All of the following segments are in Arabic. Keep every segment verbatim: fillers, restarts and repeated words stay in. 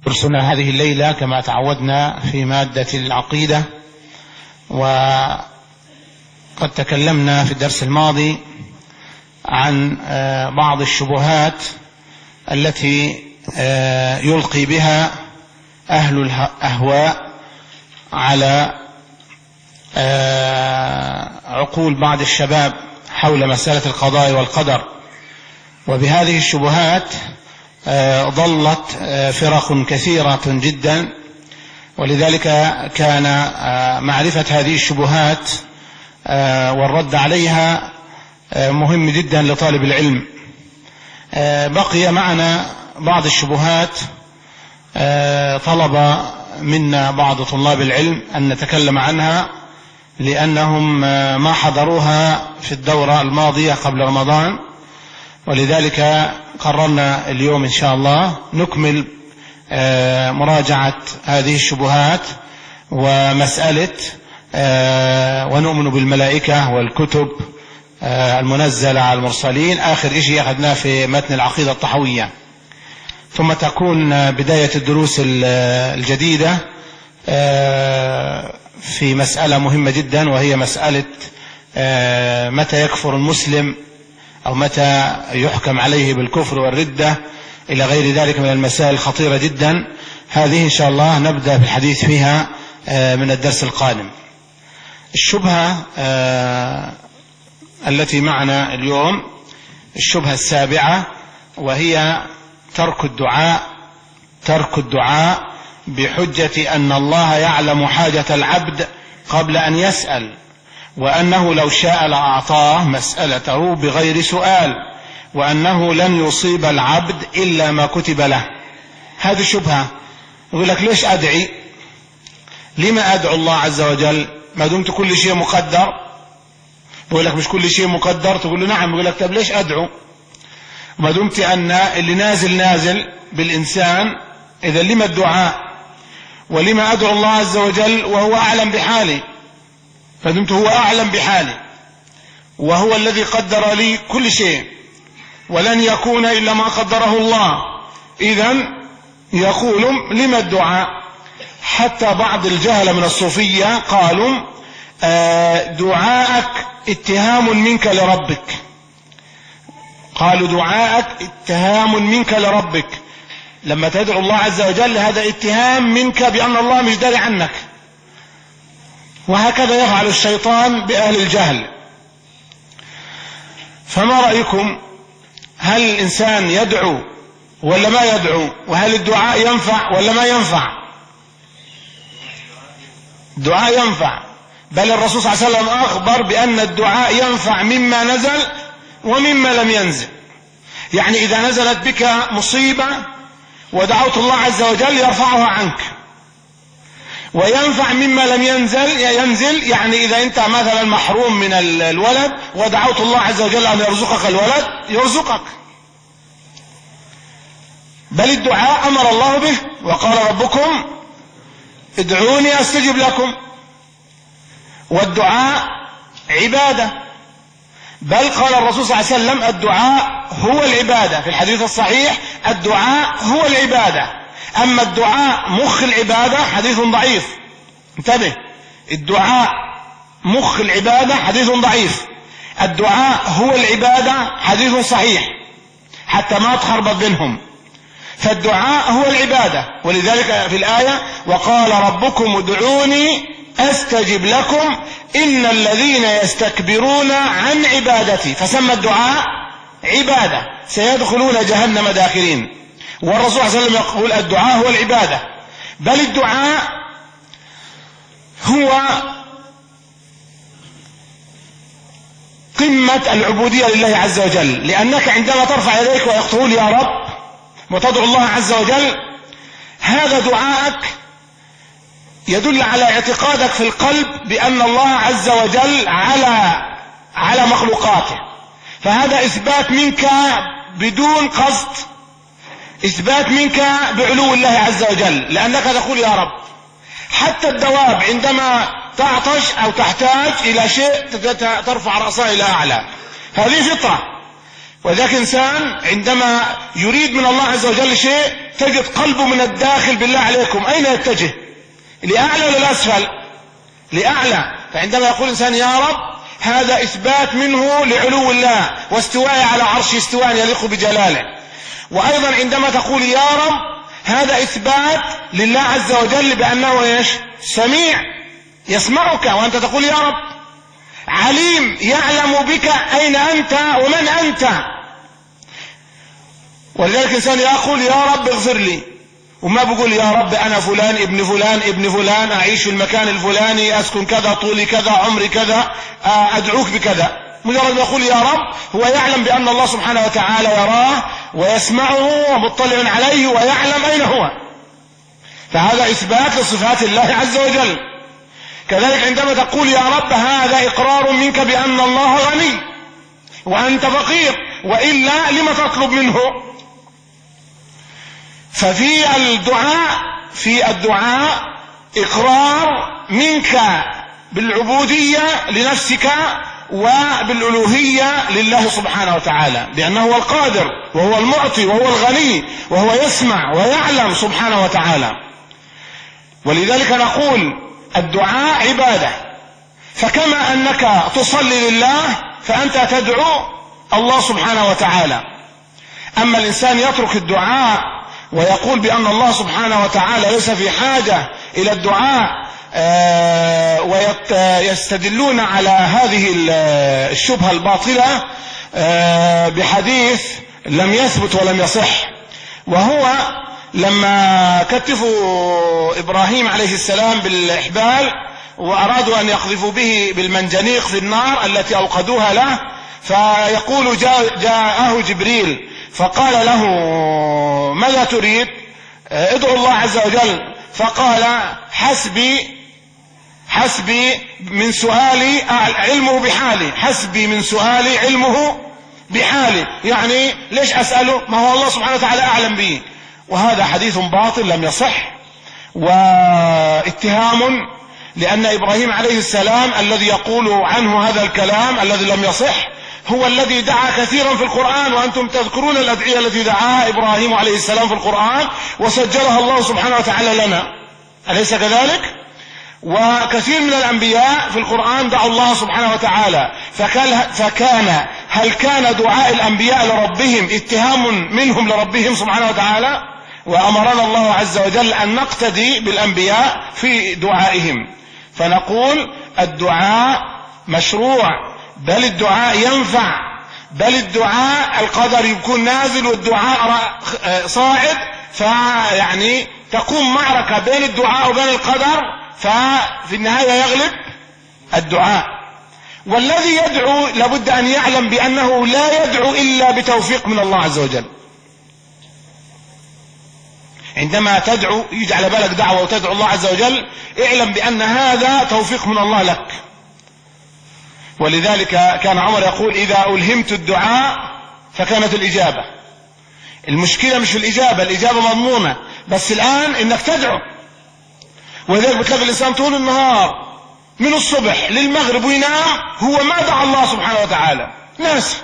درسنا هذه الليلة كما تعودنا في مادة العقيدة، وقد تكلمنا في الدرس الماضي عن بعض الشبهات التي يلقي بها أهل الأهواء على عقول بعض الشباب حول مسألة القضاء والقدر. وبهذه الشبهات ضلت فرق كثيرة جدا، ولذلك كان معرفة هذه الشبهات والرد عليها مهم جدا لطالب العلم. بقي معنا بعض الشبهات طلب منا بعض طلاب العلم أن نتكلم عنها، لأنهم ما حضروها في الدورة الماضية قبل رمضان، ولذلك قررنا اليوم إن شاء الله نكمل مراجعة هذه الشبهات ومسألة ونؤمن بالملائكة والكتب المنزلة على المرسلين، آخر شيء أخذناه في متن العقيدة الطحوية. ثم تكون بداية الدروس الجديدة في مسألة مهمة جدا، وهي مسألة متى يكفر المسلم أو متى يحكم عليه بالكفر والردة إلى غير ذلك من المسائل الخطيرة جدا. هذه إن شاء الله نبدأ بالحديث فيها من الدرس القادم. الشبهة التي معنا اليوم الشبهة السابعة، وهي ترك الدعاء ترك الدعاء بحجة أن الله يعلم حاجة العبد قبل أن يسأل، وأنه لو شاء لأعطاه مسألته بغير سؤال، وأنه لن يصيب العبد إلا ما كتب له. هذه شبهة. يقول لك ليش أدعي؟ لما أدعو الله عز وجل ما دمت كل شيء مقدر؟ يقول لك مش كل شيء مقدر، تقول له نعم. يقول لك طب ليش أدعو ما دمت أن اللي نازل نازل بالإنسان؟ إذا لما الدعاء؟ ولما أدعو الله عز وجل وهو أعلم بحالي؟ فدمت هو أعلم بحالي وهو الذي قدر لي كل شيء، ولن يكون إلا ما قدره الله. إذن يقول لما الدعاء؟ حتى بعض الجهل من الصوفية قالوا دعاءك اتهام منك لربك. قالوا دعاءك اتهام منك لربك، لما تدعو الله عز وجل هذا اتهام منك بأن الله مش داري عنك. وهكذا يفعل الشيطان بأهل الجهل. فما رأيكم؟ هل الإنسان يدعو ولا ما يدعو؟ وهل الدعاء ينفع ولا ما ينفع؟ الدعاء ينفع، بل الرسول صلى الله عليه وسلم أخبر بأن الدعاء ينفع مما نزل ومما لم ينزل. يعني إذا نزلت بك مصيبة ودعوت الله عز وجل يرفعها عنك. وينفع مما لم ينزل ينزل يعني إذا أنت مثلا محروم من الولد ودعوت الله عز وجل أن يرزقك الولد يرزقك. بل الدعاء أمر الله به، وقال ربكم ادعوني أستجب لكم. والدعاء عبادة، بل قال الرسول صلى الله عليه وسلم الدعاء هو العبادة. في الحديث الصحيح الدعاء هو العبادة. أما الدعاء مخ العبادة حديث ضعيف. انتبه، الدعاء مخ العبادة حديث ضعيف، الدعاء هو العبادة حديث صحيح، حتى ما تخربط بينهم. فالدعاء هو العبادة، ولذلك في الآية وقال ربكم ادعوني أستجب لكم إن الذين يستكبرون عن عبادتي، فسمى الدعاء عبادة، سيدخلون جهنم داخرين. والرسول صلى الله عليه وسلم يقول الدعاء هو العبادة. بل الدعاء هو قمة العبودية لله عز وجل، لأنك عندما ترفع يديك وتقول يا رب وتدعو الله عز وجل، هذا دعائك يدل على اعتقادك في القلب بأن الله عز وجل على على مخلوقاته. فهذا إثبات منك بدون قصد، إثبات منك بعلو الله عز وجل، لأنك تقول يا رب. حتى الدواب عندما تعطش أو تحتاج إلى شيء ترفع رأسها إلى أعلى، هذه فطرة. وذاك إنسان عندما يريد من الله عز وجل شيء تجد قلبه من الداخل بالله عليكم أين يتجه؟ لأعلى ولا لأسفل؟ لأعلى. فعندما يقول إنسان يا رب هذا إثبات منه لعلو الله واستواء على عرش استواء يليق بجلاله. وأيضا عندما تقول يا رب هذا إثبات لله عز وجل بأنه إيش؟ سميع يسمعك وأنت تقول يا رب. عليم يعلم بك أين أنت ومن أنت. ولذلك إنسان يقول يا رب اغفر لي وما بقول يا رب أنا فلان ابن فلان ابن فلان أعيش في المكان الفلاني أسكن كذا طولي كذا عمري كذا أدعوك بكذا. مجرد ما يقول يا رب هو يعلم بأن الله سبحانه وتعالى يراه ويسمعه ومطلع عليه ويعلم أين هو. فهذا إثبات لصفات الله عز وجل. كذلك عندما تقول يا رب هذا إقرار منك بأن الله غني وأنت فقير وإلا لما تطلب منه. ففي الدعاء في الدعاء إقرار منك بالعبودية لنفسك وبالألوهية لله سبحانه وتعالى بأنه هو القادر وهو المعطي وهو الغني وهو يسمع ويعلم سبحانه وتعالى. ولذلك نقول الدعاء عبادة. فكما أنك تصلي لله فأنت تدعو الله سبحانه وتعالى. أما الإنسان يترك الدعاء ويقول بأن الله سبحانه وتعالى ليس في حاجة إلى الدعاء ويستدلون على هذه الشبهة الباطلة بحديث لم يثبت ولم يصح. وهو لما كتفوا إبراهيم عليه السلام بالإحبال وأرادوا أن يقذفوا به بالمنجنيق في النار التي أوقدوها له فيقول جاء جاءه جبريل فقال له ماذا تريد؟ ادعو الله عز وجل. فقال حسبي حسبي من سؤالي علمه بحالي حسبي من سؤالي علمه بحالي. يعني ليش أسأله؟ ما هو الله سبحانه وتعالى أعلم به. وهذا حديث باطل لم يصح واتهام لأن إبراهيم عليه السلام الذي يقول عنه هذا الكلام الذي لم يصح هو الذي دعا كثيرا في القرآن. وأنتم تذكرون الأدعية التي دعاها إبراهيم عليه السلام في القرآن وسجلها الله سبحانه وتعالى لنا، أليس كذلك؟ وكثير من الأنبياء في القرآن دعوا الله سبحانه وتعالى. فكان هل كان دعاء الأنبياء لربهم اتهام منهم لربهم سبحانه وتعالى؟ وأمرنا الله عز وجل أن نقتدي بالأنبياء في دعائهم. فنقول الدعاء مشروع، بل الدعاء ينفع، بل الدعاء القدر يكون نازل والدعاء صاعد، فيعني تقوم معركة بين الدعاء وبين القدر، ففي النهاية يغلب الدعاء. والذي يدعو لابد أن يعلم بأنه لا يدعو إلا بتوفيق من الله عز وجل. عندما تدعو يجي على بالك دعوة وتدعو الله عز وجل اعلم بأن هذا توفيق من الله لك. ولذلك كان عمر يقول إذا ألهمت الدعاء فكانت الإجابة. المشكلة مش في الإجابة، الإجابة مضمونة، بس الآن إنك تدعو. ولذلك بتلاقي الإنسان طول النهار من الصبح للمغرب وينام هو ما دعا الله سبحانه وتعالى، ناس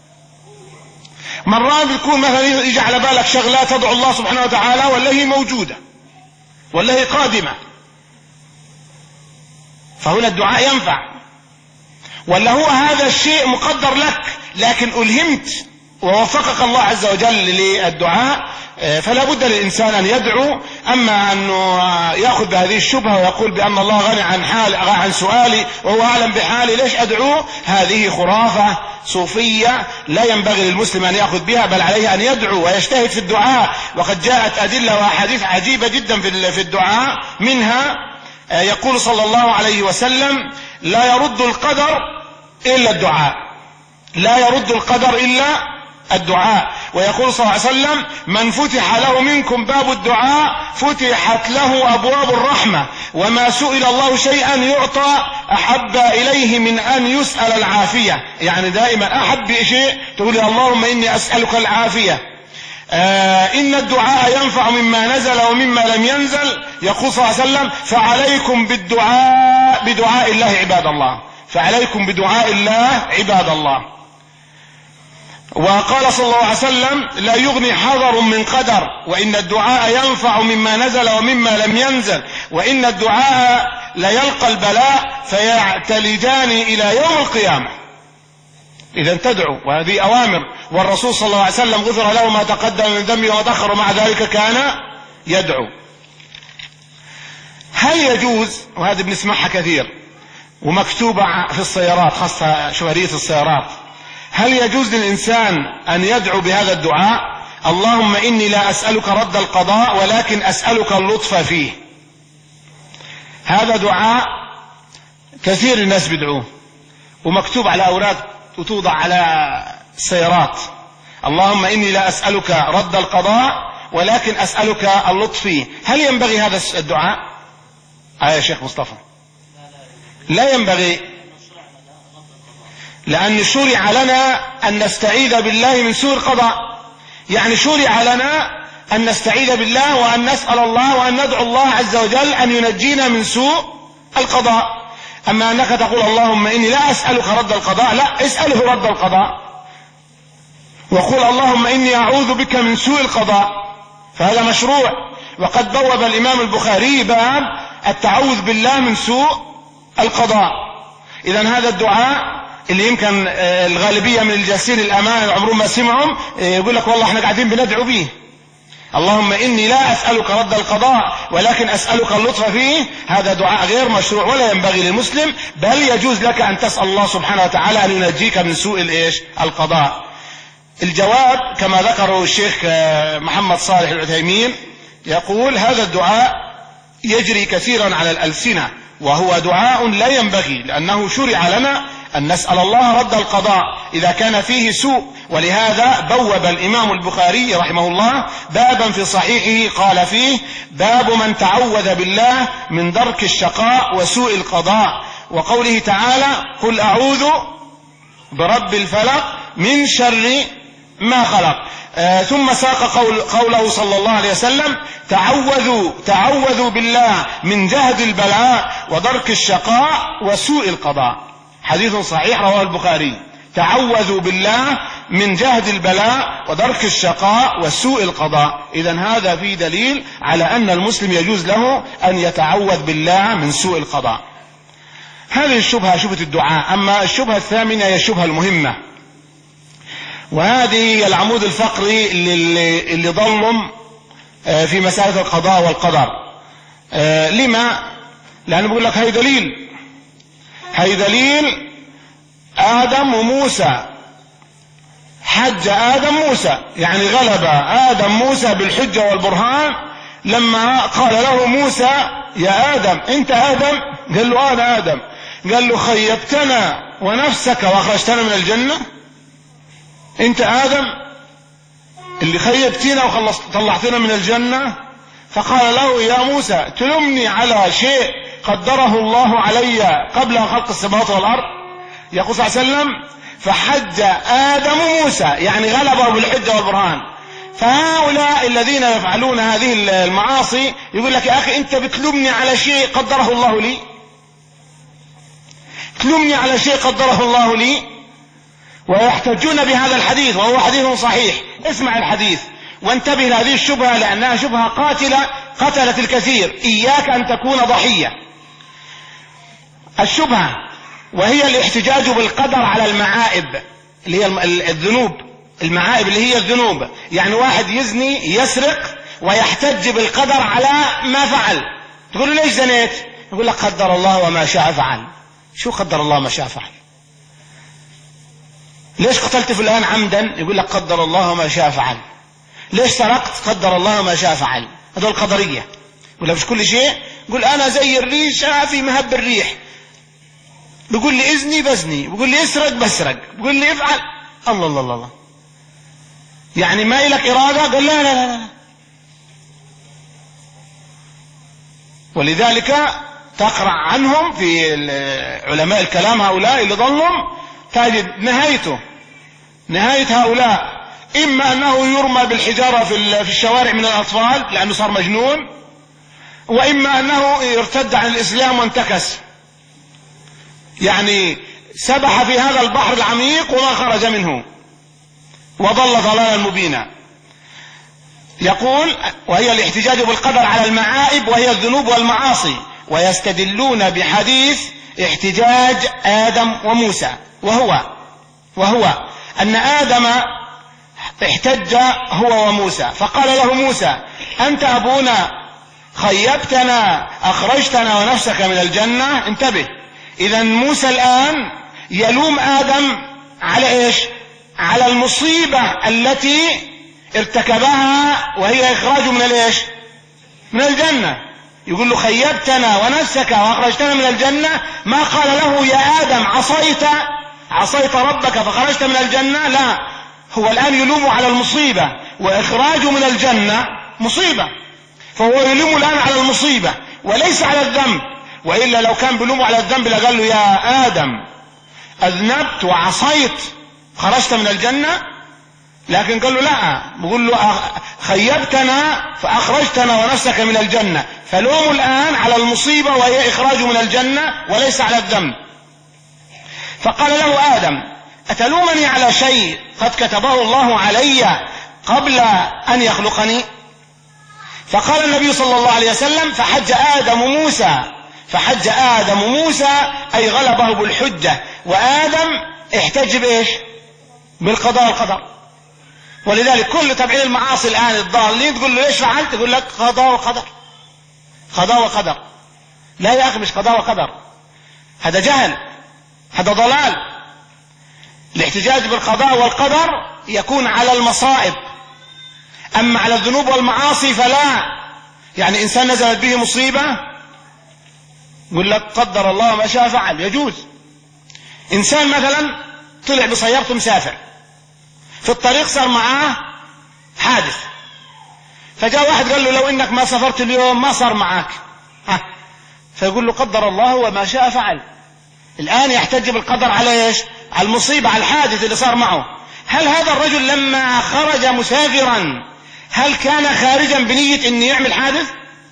مرات بيكون مثلا يجي على بالك شغلات تدعو الله سبحانه وتعالى ولا هي موجودة ولا هي قادمة، فهنا الدعاء ينفع. ولا هو هذا الشيء مقدر لك لكن ألهمت ووفقك الله عز وجل للدعاء، فلا بد للإنسان أن يدعو. أما أنه يأخذ بهذه الشبهة ويقول بأن الله غني عن حال عن سؤالي وهو أعلم بحالي ليش أدعوه، هذه خرافة صوفية لا ينبغي للمسلم أن يأخذ بها، بل عليه أن يدعو ويجتهد في الدعاء. وقد جاءت أدلة وأحاديث عجيبة جدا في الدعاء، منها يقول صلى الله عليه وسلم لا يرد القدر إلا الدعاء، لا يرد القدر إلا الدعاء. ويقول صلى الله عليه وسلم من فتح له منكم باب الدعاء فتحت له أبواب الرحمة، وما سئل الله شيئا يعطى أحب إليه من أن يسأل العافية. يعني دائما أحب شيء تقول اللهم إني أسألك العافية. آه إن الدعاء ينفع مما نزل ومما لم ينزل. يقول صلى الله عليه وسلم فعليكم بالدعاء بدعاء الله عباد الله، فعليكم بدعاء الله عباد الله. وقال صلى الله عليه وسلم لا يغني حذر من قدر، وإن الدعاء ينفع مما نزل ومما لم ينزل، وإن الدعاء ليلقى البلاء فيعتلجان إلى يوم القيامة. إذا تدعو، وهذه أوامر، والرسول صلى الله عليه وسلم غفر له ما تقدم من ذنبه وما تأخر، ومع ذلك كان يدعو. هل يجوز، وهذا بنسمعها كثير ومكتوبة في السيارات خاصة شوارية السيارات، هل يجوز للإنسان أن يدعو بهذا الدعاء؟ اللهم إني لا أسألك رد القضاء ولكن أسألك اللطف فيه. هذا دعاء كثير الناس بدعوه ومكتوب على أوراق وتوضع على السيارات. اللهم إني لا أسألك رد القضاء ولكن أسألك اللطف فيه. هل ينبغي هذا الدعاء؟ آه يا شيخ مصطفى لا ينبغي، لأن شرع لنا أن نستعيذ بالله من سوء القضاء. يعني شرع لنا أن نستعيذ بالله وأن نسأل الله وأن ندعو الله عز وجل أن ينجينا من سوء القضاء. أما أنك تقول اللهم إني لا أسألك رد القضاء، لا، اسأله رد القضاء وقل اللهم إني أعوذ بك من سوء القضاء، فهذا مشروع. وقد بوب الإمام البخاري باب التعوذ بالله من سوء القضاء. إذن هذا الدعاء اللي يمكن الغالبية من الجالسين الأمان عمرهم ما سمعهم يقول لك والله احنا قاعدين بندعو به، اللهم إني لا أسألك رد القضاء ولكن أسألك اللطف فيه. هذا دعاء غير مشروع ولا ينبغي للمسلم، بل يجوز لك أن تسأل الله سبحانه وتعالى أن ينجيك من سوء الإيش القضاء. الجواب كما ذكره الشيخ محمد صالح العثيمين، يقول هذا الدعاء يجري كثيرا على الألسنة وهو دعاء لا ينبغي، لأنه شرع لنا أن نسأل الله رد القضاء إذا كان فيه سوء. ولهذا بوب الإمام البخاري رحمه الله بابا في صحيحه قال فيه باب من تعوذ بالله من درك الشقاء وسوء القضاء، وقوله تعالى قل أعوذ برب الفلق من شر ما خلق. آه ثم ساق قول قوله صلى الله عليه وسلم تعوذوا تعوذوا بالله من جهد البلاء ودرك الشقاء وسوء القضاء، حديث صحيح رواه البخاري. تعوذوا بالله من جهد البلاء ودرك الشقاء وسوء القضاء. إذن هذا فيه دليل على أن المسلم يجوز له أن يتعوذ بالله من سوء القضاء. هذه الشبهة شبهة الدعاء. أما الشبهة الثامنة هي الشبهة المهمة، وهذه العمود الفقري اللي, اللي ظلم في مسألة القضاء والقدر. لما؟ لأنه بيقول لك هاي دليل هاي دليل آدم وموسى، حج آدم موسى، يعني غلب آدم موسى بالحجة والبرهان لما قال له موسى يا آدم أنت آدم؟ قال له أنا آدم. قال له خيبتنا ونفسك وأخرجتنا من الجنة؟ أنت آدم اللي خيبتنا وطلعتنا من الجنة؟ فقال له يا موسى تلمني على شيء قدره الله علي قبل خلق السماوات والأرض؟ يقول صلى الله عليه وسلم فحج آدم موسى، يعني غلبه بالحجة والبرهان. فهؤلاء الذين يفعلون هذه المعاصي يقول لك يا أخي أنت بتلومني على شيء قدره الله لي، تلومني على شيء قدره الله لي، ويحتجون بهذا الحديث وهو حديث صحيح. اسمع الحديث وانتبه لهذه الشبهة لأنها شبهة قاتلة قتلت الكثير، إياك أن تكون ضحية. الشبهة وهي الاحتجاج بالقدر على المعائب اللي هي الذنوب، المعائب اللي هي الذنوب. يعني واحد يزني يسرق ويحتج بالقدر على ما فعل، تقول له ليش زنيت؟ يقول لك قدر الله وما شاء فعل. شو قدر الله ما شاء فعل؟ ليش قتلت فلان عمدا؟ يقول لك قدر الله وما شاء فعل. ليش سرقت؟ قدر الله وما شاء فعل. هذول قدرية. ولا مش كل شيء يقول أنا زي الريشة في مهب الريح، بيقول لي إذني بزني، بيقول لي اسرق بسرق، بيقول لي افعل. الله الله الله، يعني ما إلك إرادة؟ قال لا لا لا لا. ولذلك تقرأ عنهم في علماء الكلام هؤلاء اللي ضلهم تجد نهايته نهاية هؤلاء إما أنه يرمى بالحجارة في الشوارع من الأطفال لأنه صار مجنون، وإما أنه يرتد عن الإسلام وانتكس، يعني سبح في هذا البحر العميق وما خرج منه. وضل ضلالا مبينا. يقول وهي الاحتجاج بالقدر على المعائب وهي الذنوب والمعاصي، ويستدلون بحديث احتجاج آدم وموسى، وهو وهو أن آدم احتج هو وموسى فقال له موسى: أنت أبونا، خيبتنا، أخرجتنا ونفسك من الجنة. انتبه، إذا موسى الآن يلوم آدم على إيش؟ على المصيبة التي ارتكبها وهي إخراجه من الإيش؟ من الجنة. يقول له: خيبتنا ونفسك وأخرجتنا من الجنة. ما قال له: يا آدم عصيت عصيت ربك فخرجت من الجنة. لا، هو الآن يلومه على المصيبة، وإخراجه من الجنة مصيبة، فهو يلومه الآن على المصيبة وليس على الذنب. وإلا لو كان بيلومه على الذنب لقال له: يا آدم أذنبت وعصيت خرجت من الجنة. لكن قال له لا، بقول له: خيبتنا فأخرجتنا ونفسك من الجنة. فلومه الآن على المصيبة وهي إخراجه من الجنة وليس على الذنب. فقال له آدم: أتلومني على شيء قد كتبه الله علي قبل أن يخلقني؟ فقال النبي صلى الله عليه وسلم: فحج آدم موسى فحج آدم موسى أي غلبه بالحجة، وآدم احتج بإيش؟ بالقضاء والقدر. ولذلك كل تبعين المعاصي الآن الضالين تقول له: ليش فعلت؟ يقول لك: قضاء وقدر، قضاء وقدر. لا يا أخي، مش قضاء وقدر، هذا جهل، هذا ضلال. الاحتجاج بالقضاء والقدر يكون على المصائب، أما على الذنوب والمعاصي فلا. يعني إنسان نزلت به مصيبة يقول لك: قدر الله ما شاء فعل، يجوز. إنسان مثلا طلع بسيارته مسافر، في الطريق صار معاه حادث، فجاء واحد قال له: لو إنك ما سافرت اليوم ما صار معاك. ها، فيقول له: قدر الله وما شاء فعل. الآن يحتج بالقدر على إيش؟ على المصيبة، على الحادث اللي صار معه. هل هذا الرجل لما خرج مسافرا هل كان خارجا بنية أن يعمل حادث؟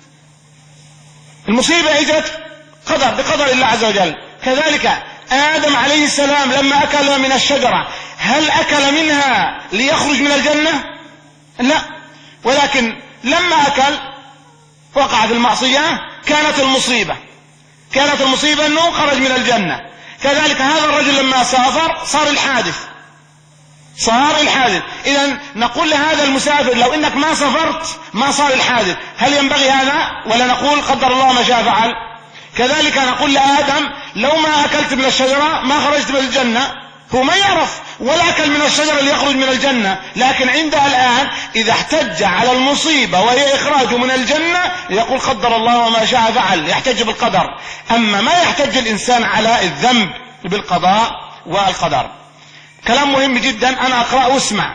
المصيبة اجت قدر، بقدر الله عز وجل. كذلك آدم عليه السلام لما أكل من الشجرة هل أكل منها ليخرج من الجنة؟ لا، ولكن لما أكل وقع في المعصية كانت المصيبة كانت المصيبة أنه خرج من الجنة. كذلك هذا الرجل لما سافر صار الحادث صار الحادث إذن نقول لهذا المسافر: لو إنك ما سافرت ما صار الحادث. هل ينبغي هذا؟ ولا نقول: قدر الله ما شاء فعل؟ كذلك نقول لآدم: لو ما أكلت من الشجرة ما خرجت من الجنة. هو ما يعرف ولا أكل من الشجرة ليخرج من الجنة، لكن عندها الآن إذا احتج على المصيبة وهي إخراجه من الجنة يقول: قدر الله وما شاء فعل، يحتج بالقدر. أما ما يحتج الإنسان على الذنب بالقضاء والقدر. كلام مهم جدا، أنا أقرأ واسمع.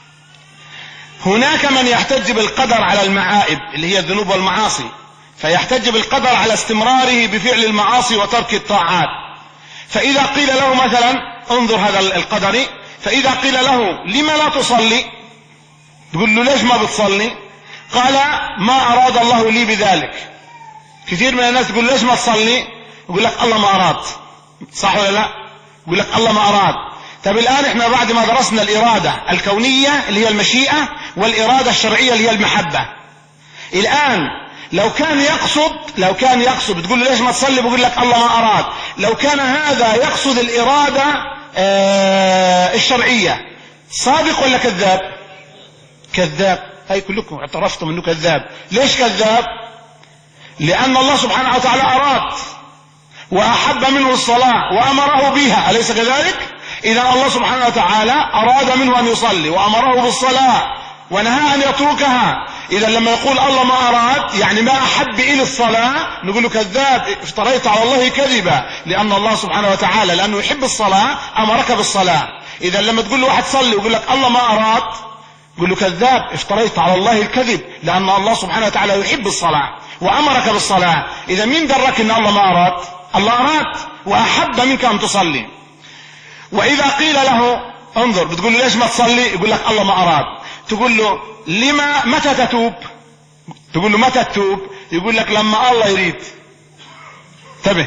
هناك من يحتج بالقدر على المعائب اللي هي الذنوب والمعاصي، فيحتج بالقدر على استمراره بفعل المعاصي وترك الطاعات. فإذا قيل له مثلا: انظر هذا القدري، فإذا قيل له: لما لا تصلي؟ تقول له: ليش ما بتصلي؟ قال: ما أراد الله لي بذلك. كثير من الناس تقول: ليش ما تصلي؟ يقول لك: الله ما أراد. صح ولا لا؟ يقول لك: الله ما أراد. طب الآن احنا بعد ما درسنا الإرادة الكونية اللي هي المشيئة والإرادة الشرعية اللي هي المحبة، الآن لو كان يقصد لو كان يقصد تقول له: ليش ما تصلي؟ بقول لك: الله ما أراد. لو كان هذا يقصد الإرادة آه الشرعية، صادق ولا كذاب؟ كذاب. هاي كلكم اعترفتم انه كذاب. ليش كذاب؟ لأن الله سبحانه وتعالى أراد وأحب منه الصلاة وأمره بها، أليس كذلك؟ إذا الله سبحانه وتعالى أراد منه أن يصلي وأمره بالصلاة ونهى أن يتركها. إذا لما يقول الله ما أراد يعني ما أحب إلى الصلاة، نقول له: كذاب، افتريت على الله كذبا. لأن الله سبحانه وتعالى لأنه يحب الصلاة أمرك بالصلاة. إذا لما تقول له واحد صلي ويقول لك الله ما أراد، قل له: كذاب، افتريت على الله الكذب، لأن الله سبحانه وتعالى يحب الصلاة وأمرك بالصلاة. إذا مين درك إن الله ما أراد؟ الله أراد وأحب منك أن تصلي. وإذا قيل له: انظر، بتقول له: ليش ما تصلي؟ يقول لك: الله ما أراد. تقول له: لما متى تتوب؟ تقول له: متى تتوب؟ يقول لك: لما الله يريد. انتبه،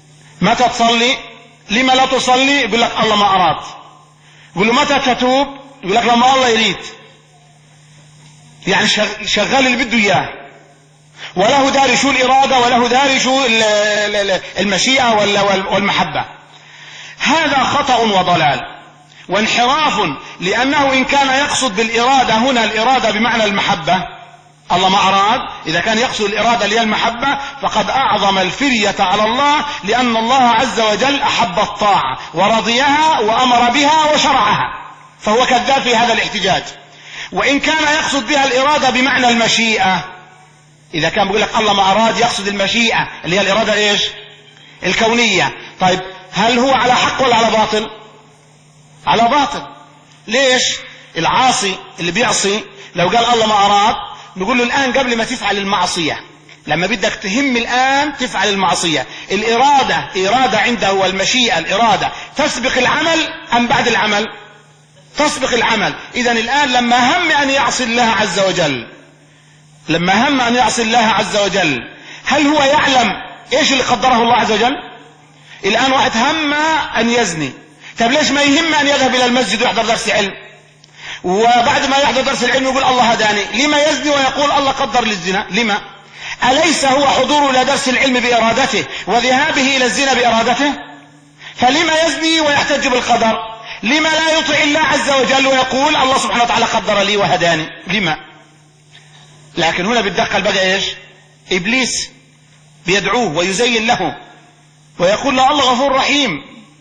متى تصلي؟ لما لا تصلي؟ يقول لك: الله ما أراد. يقول له: متى تتوب؟ يقول لك لما الله يريد، يعني شغال اللي بده اياه، وله داري شو الإرادة وله داري شو المشيئة والمحبة. هذا خطأ وضلال وانحراف، لأنه إن كان يقصد بالإرادة هنا الإرادة بمعنى المحبة، الله ما أراد، إذا كان يقصد الإرادة اللي هي المحبة فقد أعظم الفرية على الله، لأن الله عز وجل أحب الطاعة ورضيها وأمر بها وشرعها، فهو كذاب في هذا الاحتجاج. وإن كان يقصد بها الإرادة بمعنى المشيئة، إذا كان بيقول لك الله ما أراد يقصد المشيئة اللي هي الإرادة إيش؟ الكونية. طيب هل هو على حق ولا على باطل؟ على باطل. ليش؟ العاصي اللي بيعصي لو قال الله ما أراد نقول له الآن قبل ما تفعل المعصية، لما بدك تهم الآن تفعل المعصية، الإرادة إرادة عنده والمشيئة الإرادة تسبق العمل أم بعد العمل؟ تسبق العمل. إذن الآن لما هم أن يعصي الله عز وجل، لما هم أن يعصي الله عز وجل، هل هو يعلم إيش اللي قدره الله عز وجل؟ الآن واحد هم أن يزني، طب ليش ما يهم أن يذهب إلى المسجد ويحضر درس علم، وبعد ما يحضر درس العلم يقول الله هداني؟ لما يزني ويقول الله قدر للزنا؟ لما؟ أليس هو حضوره إلى درس العلم بإرادته وذهابه إلى الزنا بإرادته؟ فلما يزني ويحتج بالقدر؟ لما لا يطع الله عز وجل ويقول الله سبحانه وتعالى قدر لي وهداني؟ لما؟ لكن هنا بيتدخل بقى ايش؟ ابليس بيدعوه ويزين له ويقول له الله غفور رحيم،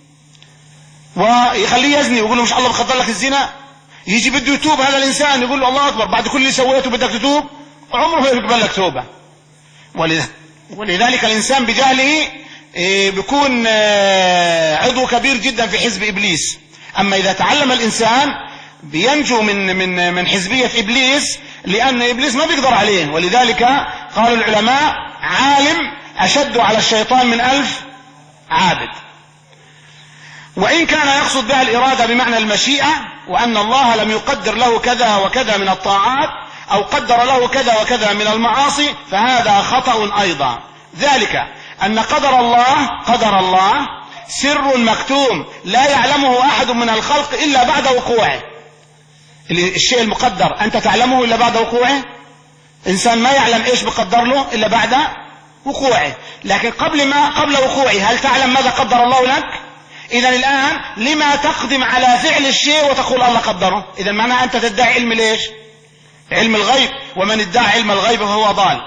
ويخليه يزني ويقول له مش الله بقدر لك الزنا؟ يجي بده يتوب هذا الانسان يقول له الله اكبر، بعد كل اللي سويته بدك تتوب؟ عمره ما يقبل لك توبه. ولذلك الانسان بجهله بيكون عضو كبير جدا في حزب ابليس. اما اذا تعلم الانسان بينجو من من من حزبيه ابليس، لان ابليس ما بيقدر عليه. ولذلك قال العلماء عالم اشد على الشيطان من الف عابد. وان كان يقصد بها الاراده بمعنى المشيئه، وان الله لم يقدر له كذا وكذا من الطاعات او قدر له كذا وكذا من المعاصي، فهذا خطأ ايضا. ذلك ان قدر الله قدر الله سر مكتوم لا يعلمه احد من الخلق الا بعد وقوعه. الشيء المقدر انت تعلمه الا بعد وقوعه؟ انسان ما يعلم ايش بقدر له الا بعد وقوعه، لكن قبل ما قبل وقوعه هل تعلم ماذا قدر الله لك؟ اذا الان لما تقدم على فعل الشيء وتقول الله قدره؟ اذا معناها انت تدعي علم ليش؟ علم الغيب، ومن ادعى علم الغيب فهو ضال.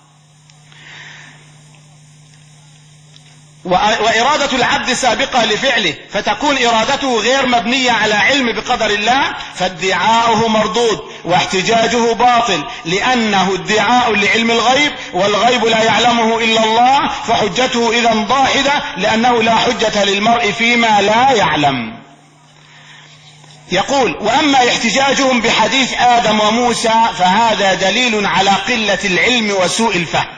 وإرادة العبد سابقة لفعله، فتكون إرادته غير مبنية على علم بقدر الله، فادعاؤه مردود واحتجاجه باطل، لأنه ادعاء لعلم الغيب، والغيب لا يعلمه إلا الله، فحجته إذا ضاحدة، لأنه لا حجة للمرء فيما لا يعلم. يقول: وأما احتجاجهم بحديث آدم وموسى فهذا دليل على قلة العلم وسوء الفهم.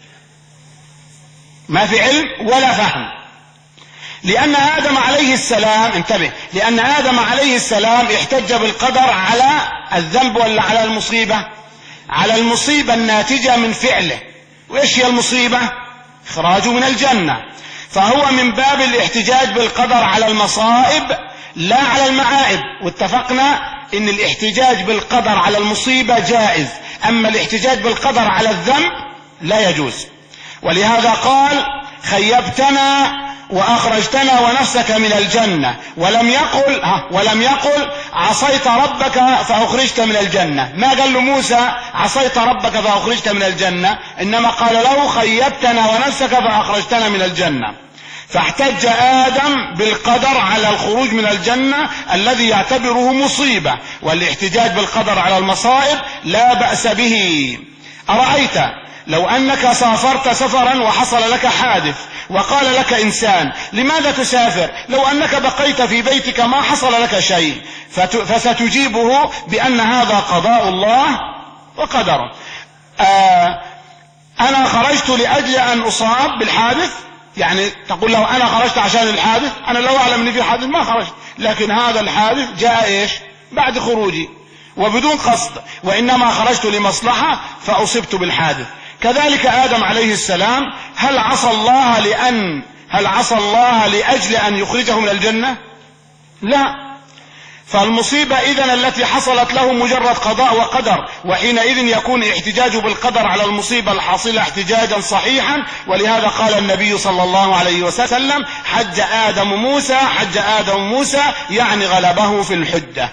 ما في علم ولا فهم، لأن آدم عليه السلام، انتبه، لأن آدم عليه السلام احتج بالقدر على الذنب ولا على المصيبة؟ على المصيبة الناتجة من فعله. وإيش هي المصيبة؟ إخراجه من الجنة. فهو من باب الاحتجاج بالقدر على المصائب لا على المعائب. واتفقنا ان الاحتجاج بالقدر على المصيبة جائز، اما الاحتجاج بالقدر على الذنب لا يجوز. ولهذا قال: خيبتنا واخرجتنا ونفسك من الجنة، ولم يقل ها ولم يقل عصيت ربك فاخرجت من الجنة. ما قال له موسى عصيت ربك فاخرجت من الجنة، انما قال له خيبتنا ونفسك فاخرجتنا من الجنة. فاحتج آدم بالقدر على الخروج من الجنة الذي يعتبره مصيبة، والاحتجاج بالقدر على المصائب لا بأس به. أرأيت لو أنك سافرت سفرا وحصل لك حادث وقال لك إنسان: لماذا تسافر؟ لو أنك بقيت في بيتك ما حصل لك شيء، فستجيبه بأن هذا قضاء الله وقدره. آه أنا خرجت لأجل أن أصاب بالحادث، يعني تقول له أنا خرجت عشان الحادث، أنا لو أعلم أن في حادث ما خرجت، لكن هذا الحادث جاء إيش؟ بعد خروجي وبدون قصد، وإنما خرجت لمصلحة فأصبت بالحادث. كذلك آدم عليه السلام، هل عصى الله لأن هل عصى الله لأجل أن يخرجه من الجنة؟ لا. فالمصيبة إذن التي حصلت له مجرد قضاء وقدر، وحينئذ يكون احتجاج بالقدر على المصيبة الحاصلة احتجاجا صحيحا. ولهذا قال النبي صلى الله عليه وسلم: حج آدم موسى، حج آدم موسى، يعني غلبه في الحجة.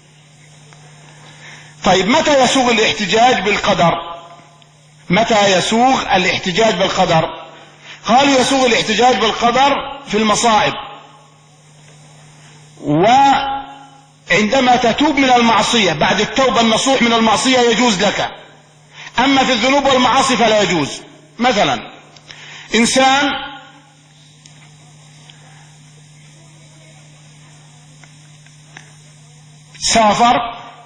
طيب متى يسوغ الاحتجاج بالقدر؟ متى يسوغ الاحتجاج بالقدر؟ قالوا يسوغ الاحتجاج بالقدر في المصائب، وعندما تتوب من المعصية بعد التوبة النصوح من المعصية يجوز لك، أما في الذنوب والمعاصي فلا يجوز. مثلا إنسان سافر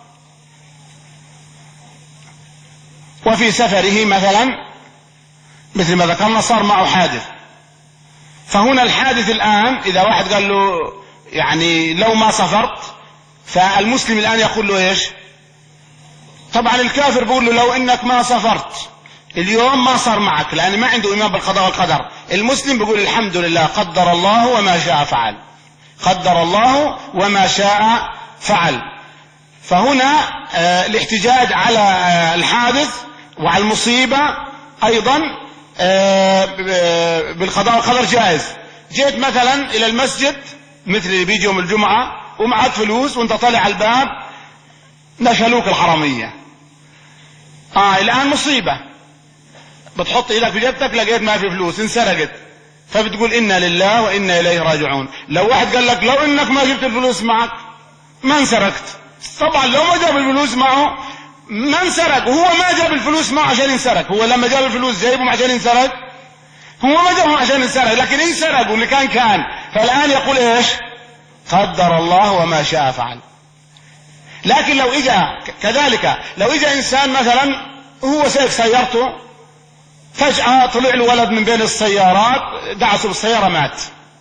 وفي سفره مثلا مثل ما ذكرنا صار معه حادث، فهنا الحادث الآن إذا واحد قال له يعني لو ما سافرت، فالمسلم الآن يقول له إيش؟ طبعا الكافر بيقول له لو إنك ما سافرت اليوم ما صار معك، لأن ما عنده إيمان بالقضاء والقدر. المسلم بيقول الحمد لله قدر الله وما شاء فعل، قدر الله وما شاء فعل. فهنا آه الاحتجاج على آه الحادث وعلى المصيبة أيضا آه بالقضاء والقدر جائز. جيت مثلا إلى المسجد مثل اللي بيجي يوم الجمعة ومعك فلوس وانت طالع على الباب نشلوك الحرامية، آه الآن مصيبة، بتحط إيدك في جيبتك لقيت ما في فلوس انسرقت، فبتقول إنا لله وإنا إليه راجعون. لو واحد قال لك لو إنك ما جبت الفلوس معك ما انسرقت، طبعا لو ما جاب الفلوس معه ما انسرق، وهو ما جاب الفلوس معه عشان ينسرق. هو لما جاب الفلوس جايبهم عشان ينسرق؟ هو ما جابهم عشان ينسرق، لكن انسرق واللي كان كان. فالآن يقول ايش؟ قدر الله وما شاء فعل. لكن لو اجى كذلك لو اجى انسان مثلا هو سايق سيارته فجأة طلع له ولد من بين السيارات دعسه بالسيارة مات،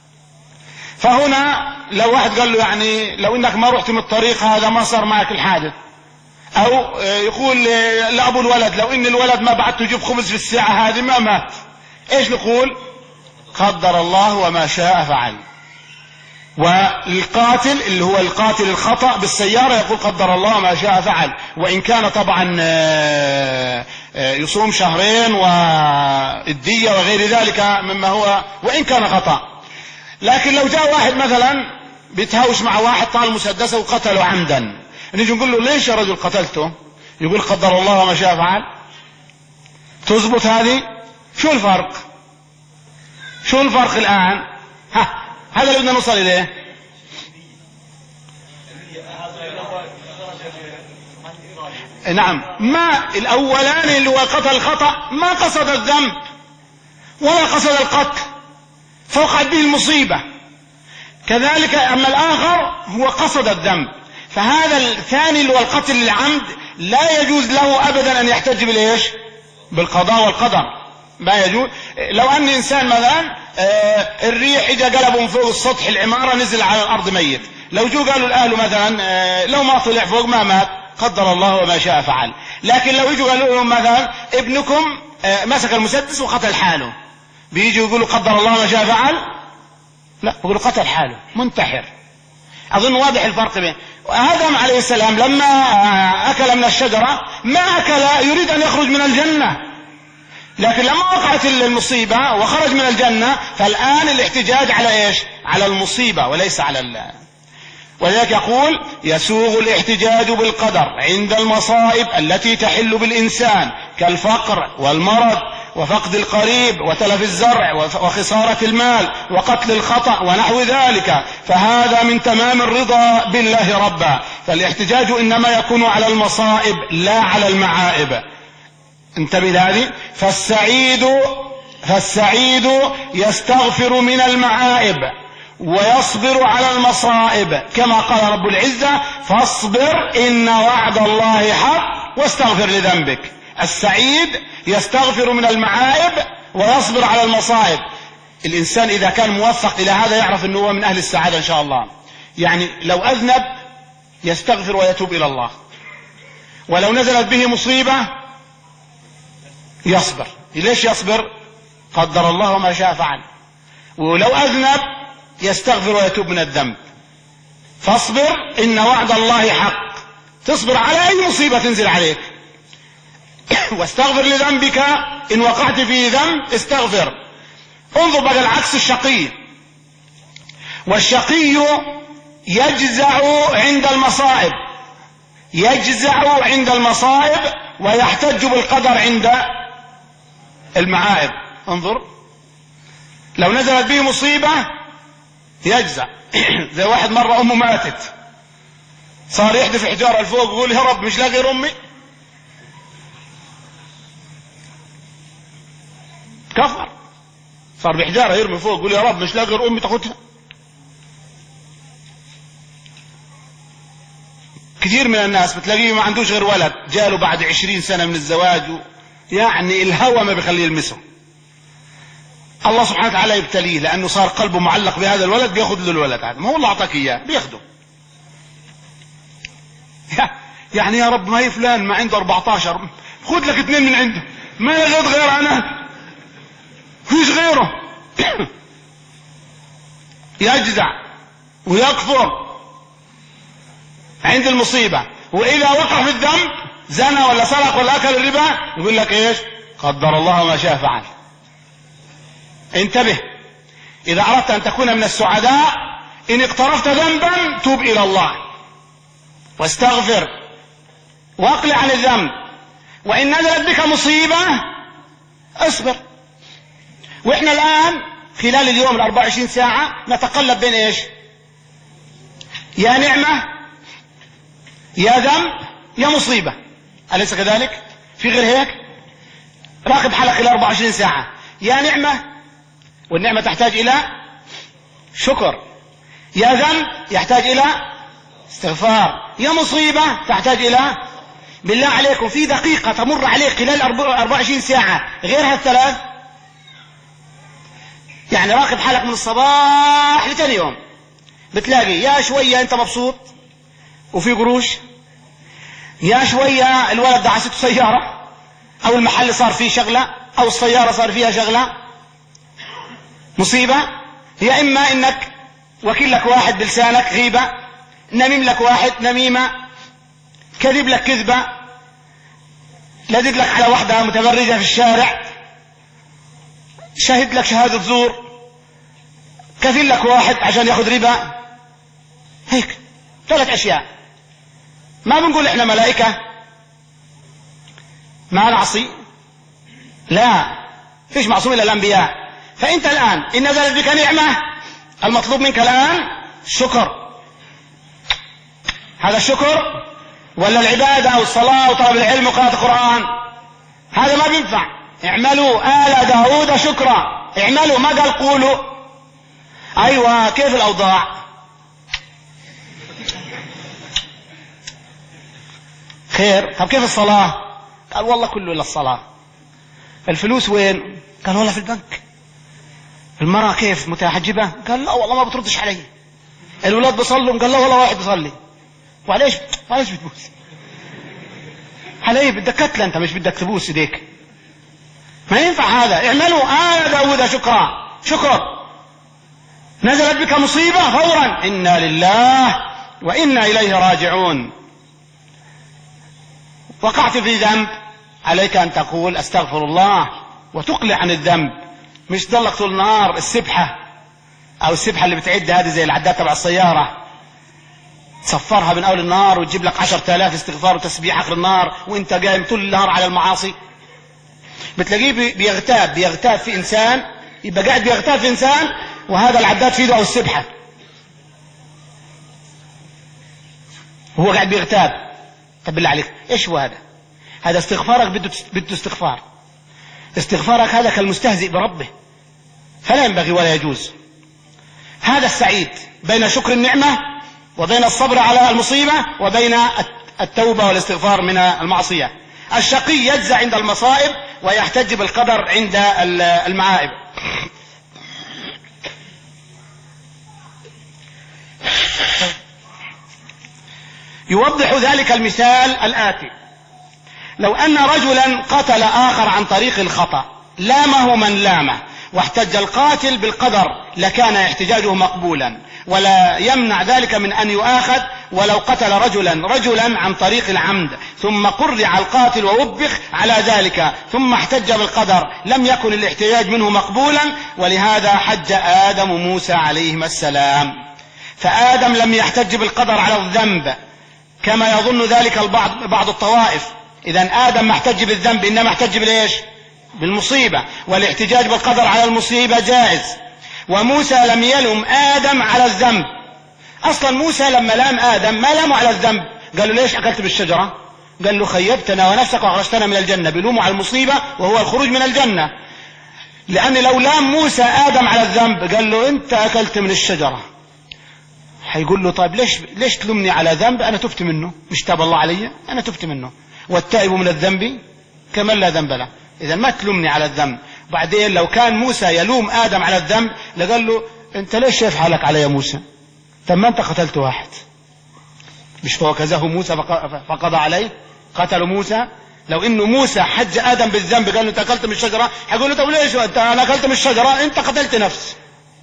فهنا لو واحد قال له يعني لو انك ما رحت من الطريق هذا ما صار معك الحادث، او يقول لابو الولد لو ان الولد ما بعته يجيب خبز في الساعة هذه ما مات، ايش نقول؟ قدر الله وما شاء فعل. والقاتل اللي هو القاتل الخطأ بالسيارة يقول قدر الله وما شاء فعل، وإن كان طبعا يصوم شهرين والدية وغير ذلك مما هو وإن كان خطأ. لكن لو جاء واحد مثلا بيتهاوش مع واحد طال مسدسه وقتله عمدا، نيجي نقول له ليش يا رجل قتلته؟ يقول قدر الله وما شاء فعل. تزبط هذه؟ شو الفرق؟ شو الفرق الآن؟ ها هذا اللي بدنا نوصل إليه. نعم، ما الأولاني اللي هو قتل الخطأ ما قصد الذنب ولا قصد القتل فوقعت به المصيبة، كذلك أما الآخر هو قصد الذنب. فهذا الثاني اللي هو القتل العمد لا يجوز له أبدا أن يحتج بالإيش؟ بالقضاء والقدر، ما يجوز. لو أن إنسان مثلا آه الريح إجا قلبه من فوق السطح العمارة نزل على الأرض ميت، لو جو قالوا الأهل مثلا آه لو ما طلع فوق ما مات قدر الله وما شاء فعل. لكن لو يجوا قالوا لهم مثلا ابنكم آه مسك المسدس وقتل حاله، بيجوا يقولوا قدر الله وما شاء فعل؟ لا، يقولوا قتل حاله منتحر. أظن واضح الفرق بين آدم عليه السلام لما آه أكل من الشجرة ما أكل يريد أن يخرج من الجنة، لكن لما وقعت المصيبة وخرج من الجنة فالآن الاحتجاج على إيش؟ على المصيبة وليس على الله. ولذلك يقول يسوغ الاحتجاج بالقدر عند المصائب التي تحل بالإنسان كالفقر والمرض وفقد القريب وتلف الزرع وخسارة المال وقتل الخطأ ونحو ذلك، فهذا من تمام الرضا بالله ربا. فالاحتجاج إنما يكون على المصائب لا على المعائب. انتبه لهذه. فالسعيد فالسعيد يستغفر من المعائب ويصبر على المصائب، كما قال رب العزة فاصبر إن وعد الله حق واستغفر لذنبك. السعيد يستغفر من المعائب ويصبر على المصائب. الإنسان إذا كان موفق إلى هذا يعرف أنه هو من أهل السعادة إن شاء الله. يعني لو أذنب يستغفر ويتوب إلى الله، ولو نزلت به مصيبة يصبر. ليش يصبر؟ قدر الله وما شاء فعل. ولو أذنب يستغفر ويتوب من الذنب. فاصبر إن وعد الله حق، تصبر على أي مصيبة تنزل عليك. واستغفر لذنبك إن وقعت في ذنب استغفر. انظر بقى العكس، الشقي. والشقي يجزع عند المصائب، يجزع عند المصائب ويحتج بالقدر عند المعائب. انظر، لو نزلت به مصيبة يجزع. زي واحد مرة أمه ماتت، صار يحدف حجارة لفوق يقول يا رب مش لاقي غير أمي. كفر، صار بحجارة يرمي فوق يقول يا رب مش لاقي غير أمي تاخدها. كثير من الناس بتلاقيه ما عندوش غير ولد، جاله بعد عشرين سنة من الزواج، يعني الهوى ما بيخليه يلمسه. الله سبحانه وتعالى يبتليه لأنه صار قلبه معلق بهذا الولد، بياخذ له الولد هذا، ما هو الله أعطاك إياه بياخده. يعني يا رب ما هي فلان ما عنده أربعتاشر، خذ لك اثنين من عنده، ما لقيت غير أنا، فيش غيره. يجزع ويكفر عند المصيبة. وإذا وقع في الذنب، زنى ولا سرق ولا أكل الربا، يقول لك إيش؟ قدر الله ما شاء فعل. انتبه، إذا أردت أن تكون من السعداء إن اقترفت ذنبا توب إلى الله واستغفر واقلع عن الذنب. وإن نزلت بك مصيبة اصبر. وإحنا الآن خلال اليوم الأربع وعشرين ساعة نتقلب بين إيش؟ يا نعمة يا ذنب يا مصيبة، أليس كذلك؟ في غير هيك؟ راقب حالك خلال أربع وعشرين ساعة، يا نعمة والنعمة تحتاج إلى شكر، يا ذنب يحتاج إلى استغفار، يا مصيبة تحتاج إلى. بالله عليكم في دقيقة تمر عليك خلال أربع وعشرين ساعة غير هالثلاث؟ يعني راقب حالك من الصباح لتاني يوم، بتلاقي يا شوية أنت مبسوط وفي قروش، يا شوية الولد دعسته سيارة، أو المحل صار فيه شغلة، أو السيارة صار فيها شغلة مصيبة، يا إما إنك وكيل لك واحد بلسانك غيبة، نميم لك واحد نميمة، كذب لك كذبة، لدد لك على واحدة متبرجة في الشارع، شهد لك شهادة زور، كفيل لك واحد عشان ياخذ ربا. هيك ثلاث أشياء. ما بنقول إحنا ملائكة ما نعصي، لا، فيش معصوم إلا الأنبياء. فأنت الآن إن نزلت بك نعمة، المطلوب منك الآن الشكر. هذا الشكر ولا العبادة أو الصلاة وطلب العلم وقراءة القرآن؟ هذا ما بينفع. اعملوا آل داود شكرا، اعملوا، ما قال قولوا. أيوة، كيف الأوضاع؟ خير. طب كيف الصلاة؟ قال والله كله إلا الصلاة. الفلوس وين؟ قال والله في البنك. المرأة كيف متحجبة؟ قال لا والله ما بتردش علي. الولاد بيصلوا؟ قال لا والله واحد بيصلي. وعليش وعليش بتبوس علي؟ بدك كتلة انت، مش بدك تبوس ايديك. ما ينفع هذا. اعملوا آل داود شكرا. شكرا. نزلت بك مصيبة فورا إنا لله وإنا إليه راجعون. وقعت في ذنب، عليك أن تقول أستغفر الله وتقلع عن الذنب، مش تضلك طول النهار السبحة أو السبحة اللي بتعد هذه زي العداد تبع السيارة، تصفرها من أول النهار وتجيب لك عشرة آلاف استغفار وتسبيح آخر النهار وانت قايم طول النهار على المعاصي. بتلاقيه بيغتاب بيغتاب في إنسان، يبقى قاعد بيغتاب في إنسان وهذا العداد في يده أو السبحة، وهو قاعد بيغتاب. طب بالله عليك ايش هو هذا؟ هذا استغفارك بده بده استغفار. استغفارك هذا كالمستهزئ بربه، فلا ينبغي ولا يجوز. هذا السعيد بين شكر النعمة وبين الصبر على المصيبة وبين التوبة والاستغفار من المعصية. الشقي يجزع عند المصائب ويحتج بالقدر عند المعائب. يوضح ذلك المثال الآتي: لو أن رجلا قتل آخر عن طريق الخطأ، لامه من لامه، واحتج القاتل بالقدر، لكان احتجاجه مقبولا. ولا يمنع ذلك من أن يؤاخذ ولو قتل رجلا رجلا عن طريق العمد ثم قرع القاتل ووبخ على ذلك ثم احتج بالقدر لم يكن الاحتجاج منه مقبولا، ولهذا حج آدم موسى عليهما السلام. فآدم لم يحتج بالقدر على الذنب كما يظن ذلك البعض بعض الطوائف. إذن آدم ما احتج بالذنب، إنما احتج بالإيش؟ بالمصيبة، والاحتجاج بالقدر على المصيبة جائز. وموسى لم يلم آدم على الذنب. أصلا موسى لما لام آدم ما لامه على الذنب، قال له ليش أكلت بالشجرة؟ قال له خيبتنا ونفسك وأخرجتنا من الجنة، بلومه على المصيبة وهو الخروج من الجنة. لأن لو لام موسى آدم على الذنب قال له أنت أكلت من الشجرة، هيقول له طيب ليش ليش تلومني على ذنب أنا تبت منه؟ مش تاب الله علي؟ أنا تبت منه، والتائب من الذنب كمن لا ذنب له. إذا ما تلومني على الذنب. بعدين لو كان موسى يلوم آدم على الذنب لقال له أنت ليش شايف حالك علي يا موسى؟ طب ما أنت قتلت واحد، مش فوكزه موسى فقضى عليه قتلوا موسى. لو إنه موسى حج آدم بالذنب قال له أنت أكلت من الشجرة، هيقول له طب ليش أنت أنا أكلت من الشجرة؟ أنت قتلت نفس.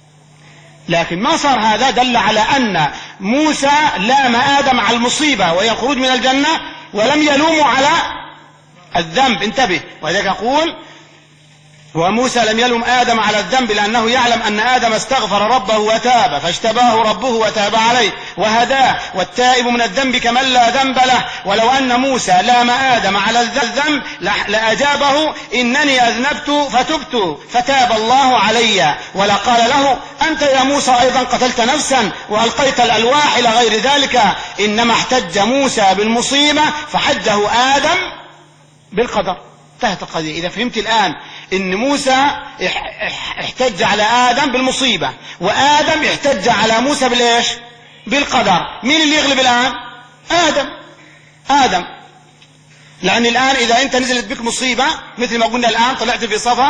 لكن ما صار هذا، دل على أن موسى لام آدم على المصيبة وهي الخروج من الجنة ولم يلومه على الذنب. انتبه. ولذلك أقول وموسى لم يلم آدم على الذنب لأنه يعلم أن آدم استغفر ربه وتاب فاجتباه ربه وتاب عليه وهداه، والتائب من الذنب كمن لا ذنب له. ولو أن موسى لام آدم على الذنب لأجابه إنني أذنبت فتبت فتاب الله علي، ولا قال له أنت يا موسى أيضا قتلت نفسا وألقيت الألواح إلى غير ذلك. إنما احتج موسى بالمصيبة فحجه آدم بالقدر. انتهت القضية. إذا فهمت الآن إن موسى احتج على آدم بالمصيبة وآدم احتج على موسى بالإيش؟ بالقدر. مين اللي يغلب الآن؟ آدم. آدم. لأن الآن إذا أنت نزلت بك مصيبة مثل ما قلنا الآن، طلعت في سفر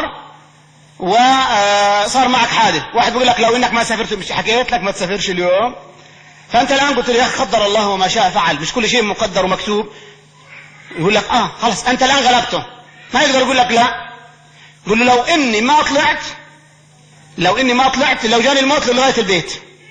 وصار معك حادث، واحد بيقول لك لو إنك ما سافرت، مش حكيت لك ما تسافرش اليوم، فأنت الآن قلت لي يا أخي قدر الله وما شاء فعل، مش كل شيء مقدر ومكتوب. يقول لك آه خلاص أنت الآن غلبته، ما يقدر يقول لك لا. يقول له لو إني ما طلعت لو إني ما طلعت لو جاني الموت لغاية البيت.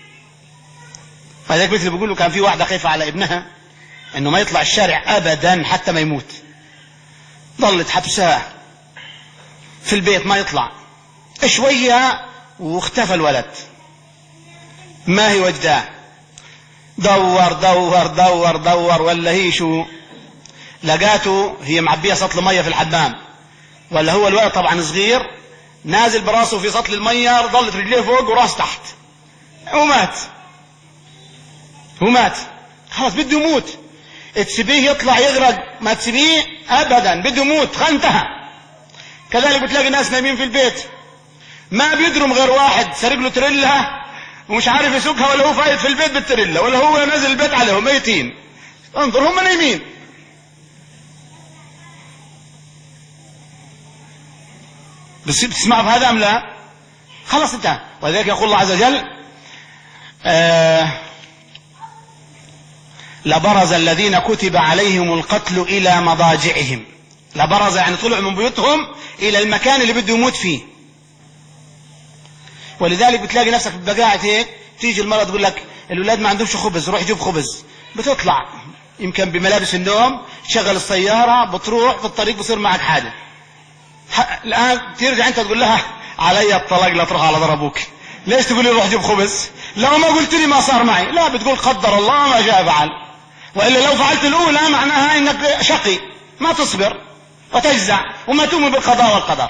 فذلك مثل بيقول له كان في واحدة خايفة على ابنها إنه ما يطلع الشارع أبدا حتى ما يموت، ظلت حبسها في البيت ما يطلع شوية واختفى الولد، ما هي وجداه، دور دور دور دور ولا هي شو لقاته هي معبية سطل مية في الحمام، ولا هو الولد طبعا صغير نازل براسه في سطل المية، ظلت رجليه فوق وراس تحت ومات ومات خلاص بده يموت. تسيبيه يطلع يغرق؟ ما تسيبيه ابدا، بده يموت انتهى. كذلك بتلاقي ناس نايمين في البيت ما بيدرم غير واحد سرق له تريلا ومش عارف يسوقها، ولا هو فايت في البيت بالتريلا، ولا هو نازل البيت عليهم ميتين. انظر هم نايمين. بس بتسمعوا بهذا أم لا؟ خلاص انتهى. ولذلك يقول الله عز وجل آه لبرز الذين كتب عليهم القتل إلى مضاجعهم. لبرز يعني طلعوا من بيوتهم إلى المكان اللي بده يموت فيه. ولذلك بتلاقي نفسك بقاعد هيك، تيجي المرأة تقول لك الأولاد ما عندهمش خبز، روح جيب خبز. بتطلع يمكن بملابس النوم، تشغل السيارة، بتروح في الطريق بصير معك حادث. الآن ترجع أنت تقول لها علي الطلاق لا تروح على ضربوك، ليش تقول لي روح جيب خبز؟ لو ما قلت لي ما صار معي. لا، بتقول قدر الله ما جاء فعل. وإلا لو فعلت الأولى معناها إنك شقي ما تصبر وتجزع وما تؤمن بالقضاء والقدر.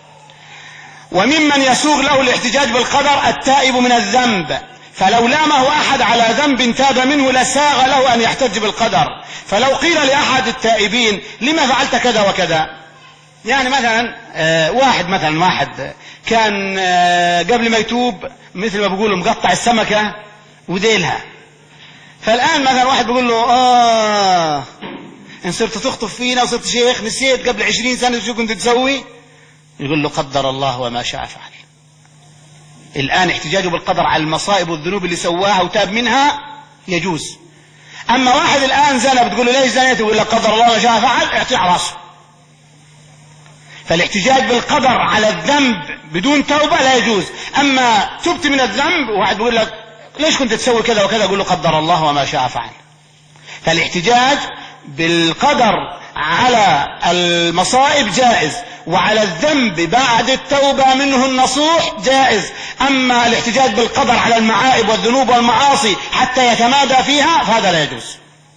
وممن يسوغ له الاحتجاج بالقدر التائب من الذنب، فلو لامه أحد على ذنب تاب منه لساغ له أن يحتج بالقدر. فلو قيل لأحد التائبين لما فعلت كذا وكذا، يعني مثلا آه واحد مثلا واحد كان آه قبل ما يتوب مثل ما بيقولوا مقطع السمكة وديلها، فالآن مثلا واحد بيقول له آه إن صرت تخطف فينا وصرت شيخ نسيت قبل عشرين سنة شو كنت تسوي؟ يقول له قدر الله وما شاء فعل. الآن احتجاجه بالقدر على المصائب والذنوب اللي سواها وتاب منها يجوز. أما واحد الآن زنى بتقول له ليش زنيت؟ يقول لك قدر الله وما شاء فعل، اعطيه على راسه. فالاحتجاج بالقدر على الذنب بدون توبة لا يجوز. أما تبت من الذنب، واحد بيقول لك ليش كنت تسوي كذا وكذا؟ يقول له قدر الله وما شاء فعل. فالاحتجاج بالقدر على المصائب جائز، وعلى الذنب بعد التوبة منه النصوح جائز. أما الاحتجاج بالقدر على المعائب والذنوب والمعاصي حتى يتمادى فيها فهذا لا يجوز.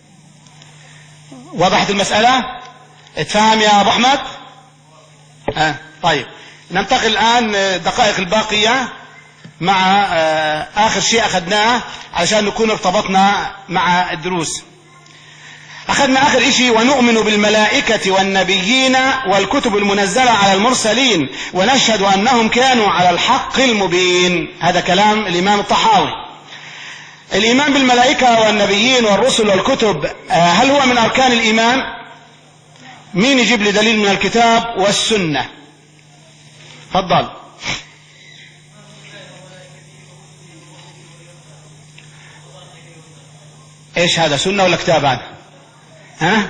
وضحت المسألة؟ اتفهم يا أبو أحمد؟ آه. طيب ننتقل الآن دقائق الباقية مع آه آخر شيء أخذناه علشان نكون ارتبطنا مع الدروس. أخذنا آخر إشي: ونؤمن بالملائكة والنبيين والكتب المنزلة على المرسلين ونشهد أنهم كانوا على الحق المبين. هذا كلام الإمام الطحاوي. الإيمان بالملائكة والنبيين والرسل والكتب هل هو من أركان الإيمان؟ مين يجيب لي دليل من الكتاب والسنة؟ تفضل. إيش هذا، سنة ولا كتاب هذا؟ ها؟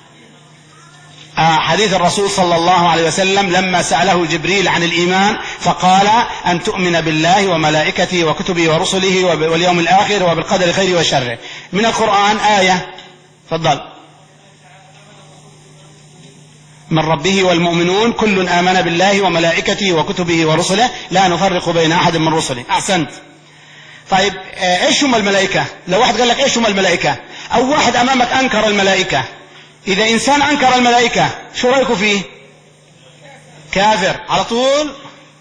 آه حديث الرسول صلى الله عليه وسلم لما سأله جبريل عن الإيمان فقال: أن تؤمن بالله وملائكته وكتبه ورسله واليوم الآخر وبالقدر خيره وشره. من القرآن آية. تفضل. من ربه والمؤمنون كل آمن بالله وملائكته وكتبه ورسله لا نفرق بين أحد من رسله. أحسنت. طيب ايش هم الملائكة؟ لو واحد قال لك ايش هم الملائكة، او واحد امامك انكر الملائكة، اذا انسان انكر الملائكة شو رايكم فيه؟ كافر على طول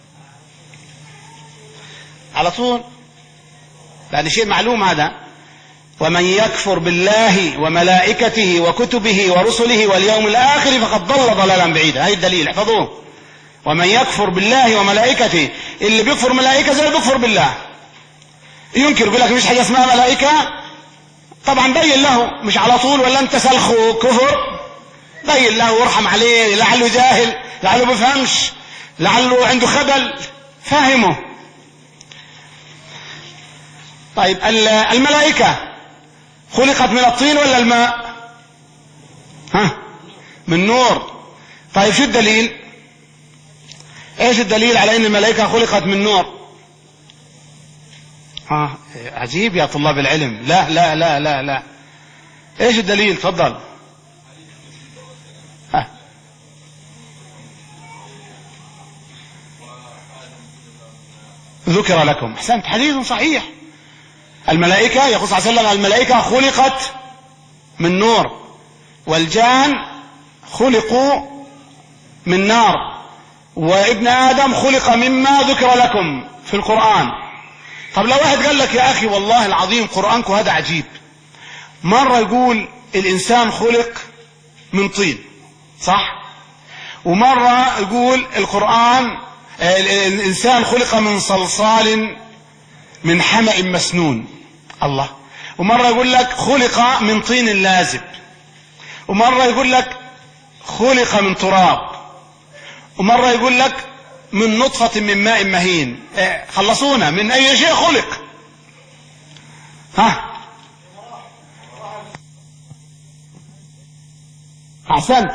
على طول، لأن شيء معلوم هذا. ومن يكفر بالله وملائكته وكتبه ورسله واليوم الآخر فقد ضل ضلالا بعيدا. هاي الدليل، احفظوه. ومن يكفر بالله وملائكته، اللي بيكفر ملائكة زي اللي بيكفر بالله. ينكر يقول لك مش حاجة اسمها ملائكة، طبعا بين له، مش على طول ولا انت سلخه كفر، بين له وارحم عليه، لعله جاهل، لعله بفهمش، لعله عنده خبل، فاهمه. طيب الملائكة خلقت من الطين ولا الماء؟ ها؟ من نور. طيب شو الدليل؟ ايش الدليل على ان الملائكة خلقت من نور؟ ها عجيب يا طلاب العلم. لا لا لا لا لا ايش الدليل؟ تفضل. ها. ذكر لكم. احسنت، حديث صحيح. الملائكة يقول صلى الله عليه وسلم: الملائكة خلقت من نور والجان خلقوا من نار وابن آدم خلق مما ذكر لكم في القرآن. طب لو واحد قال لك: يا أخي والله العظيم قرآنكم هذا عجيب، مرة يقول الإنسان خلق من طين، صح؟ ومرة يقول القرآن الإنسان خلق من صلصال من حمأ مسنون. الله. ومرة يقول لك خلق من طين لازب، ومرة يقول لك خلق من تراب، ومرة يقول لك من نطفة من ماء مهين. اه خلصونا، من أي شيء خلق؟ ها؟ أحسنت.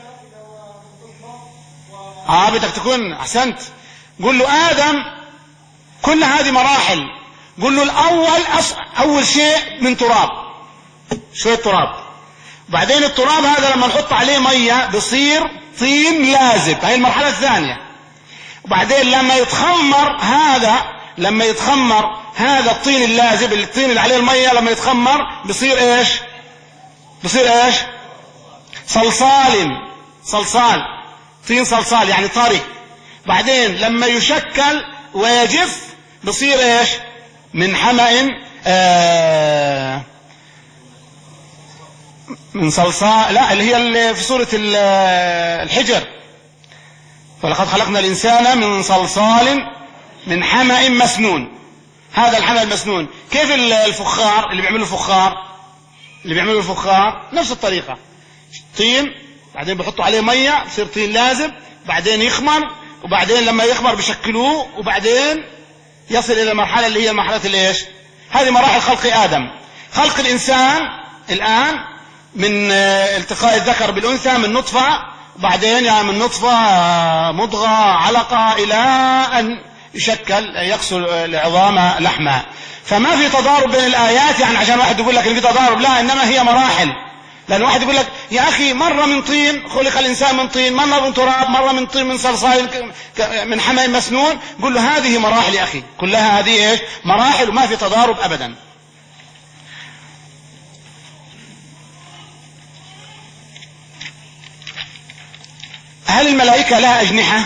اه بدك تكون أحسنت. قل له آدم كل هذه مراحل، قل له الأول أص... أول شيء من تراب، شوية تراب، وبعدين التراب هذا لما نحط عليه مية بصير طين لازب، هاي المرحلة الثانية. وبعدين لما يتخمر هذا لما يتخمر هذا الطين اللازب، الطين اللي عليه المية لما يتخمر بصير ايش؟ بصير ايش؟ صلصال. صلصال، طين صلصال يعني طري. بعدين لما يشكل ويجف بصير ايش؟ من حمأ آه من صلصال، لا اللي هي اللي في سورة الحجر: ولقد خلقنا الإنسان من صلصال من حمأ مسنون. هذا الحمأ المسنون. كيف الفخار اللي بيعملوا الفخار اللي بيعملوا الفخار نفس الطريقة، طين بعدين بيحطوا عليه مية بصير طين لازب، بعدين يخمر، وبعدين لما يخمر بيشكلوه، وبعدين يصل إلى المرحلة اللي هي مرحلة الإيش؟ هذه مراحل خلق آدم. خلق الإنسان الآن من التقاء الذكر بالأنثى، من نطفة، بعدين يعني من نطفة مضغة علقة إلى أن يشكل يكسو العظام لحما. فما في تضارب بين الآيات، يعني عشان واحد يقول لك ان في تضارب، لا، انما هي مراحل. لأن واحد يقول لك يا أخي مرة من طين، خلق الإنسان من طين، مرة من تراب، مرة من طين من صلصال من حمأ مسنون، قل له هذه مراحل يا أخي، كلها هذه إيش؟ مراحل، وما في تضارب أبدا. هل الملائكة لها أجنحة؟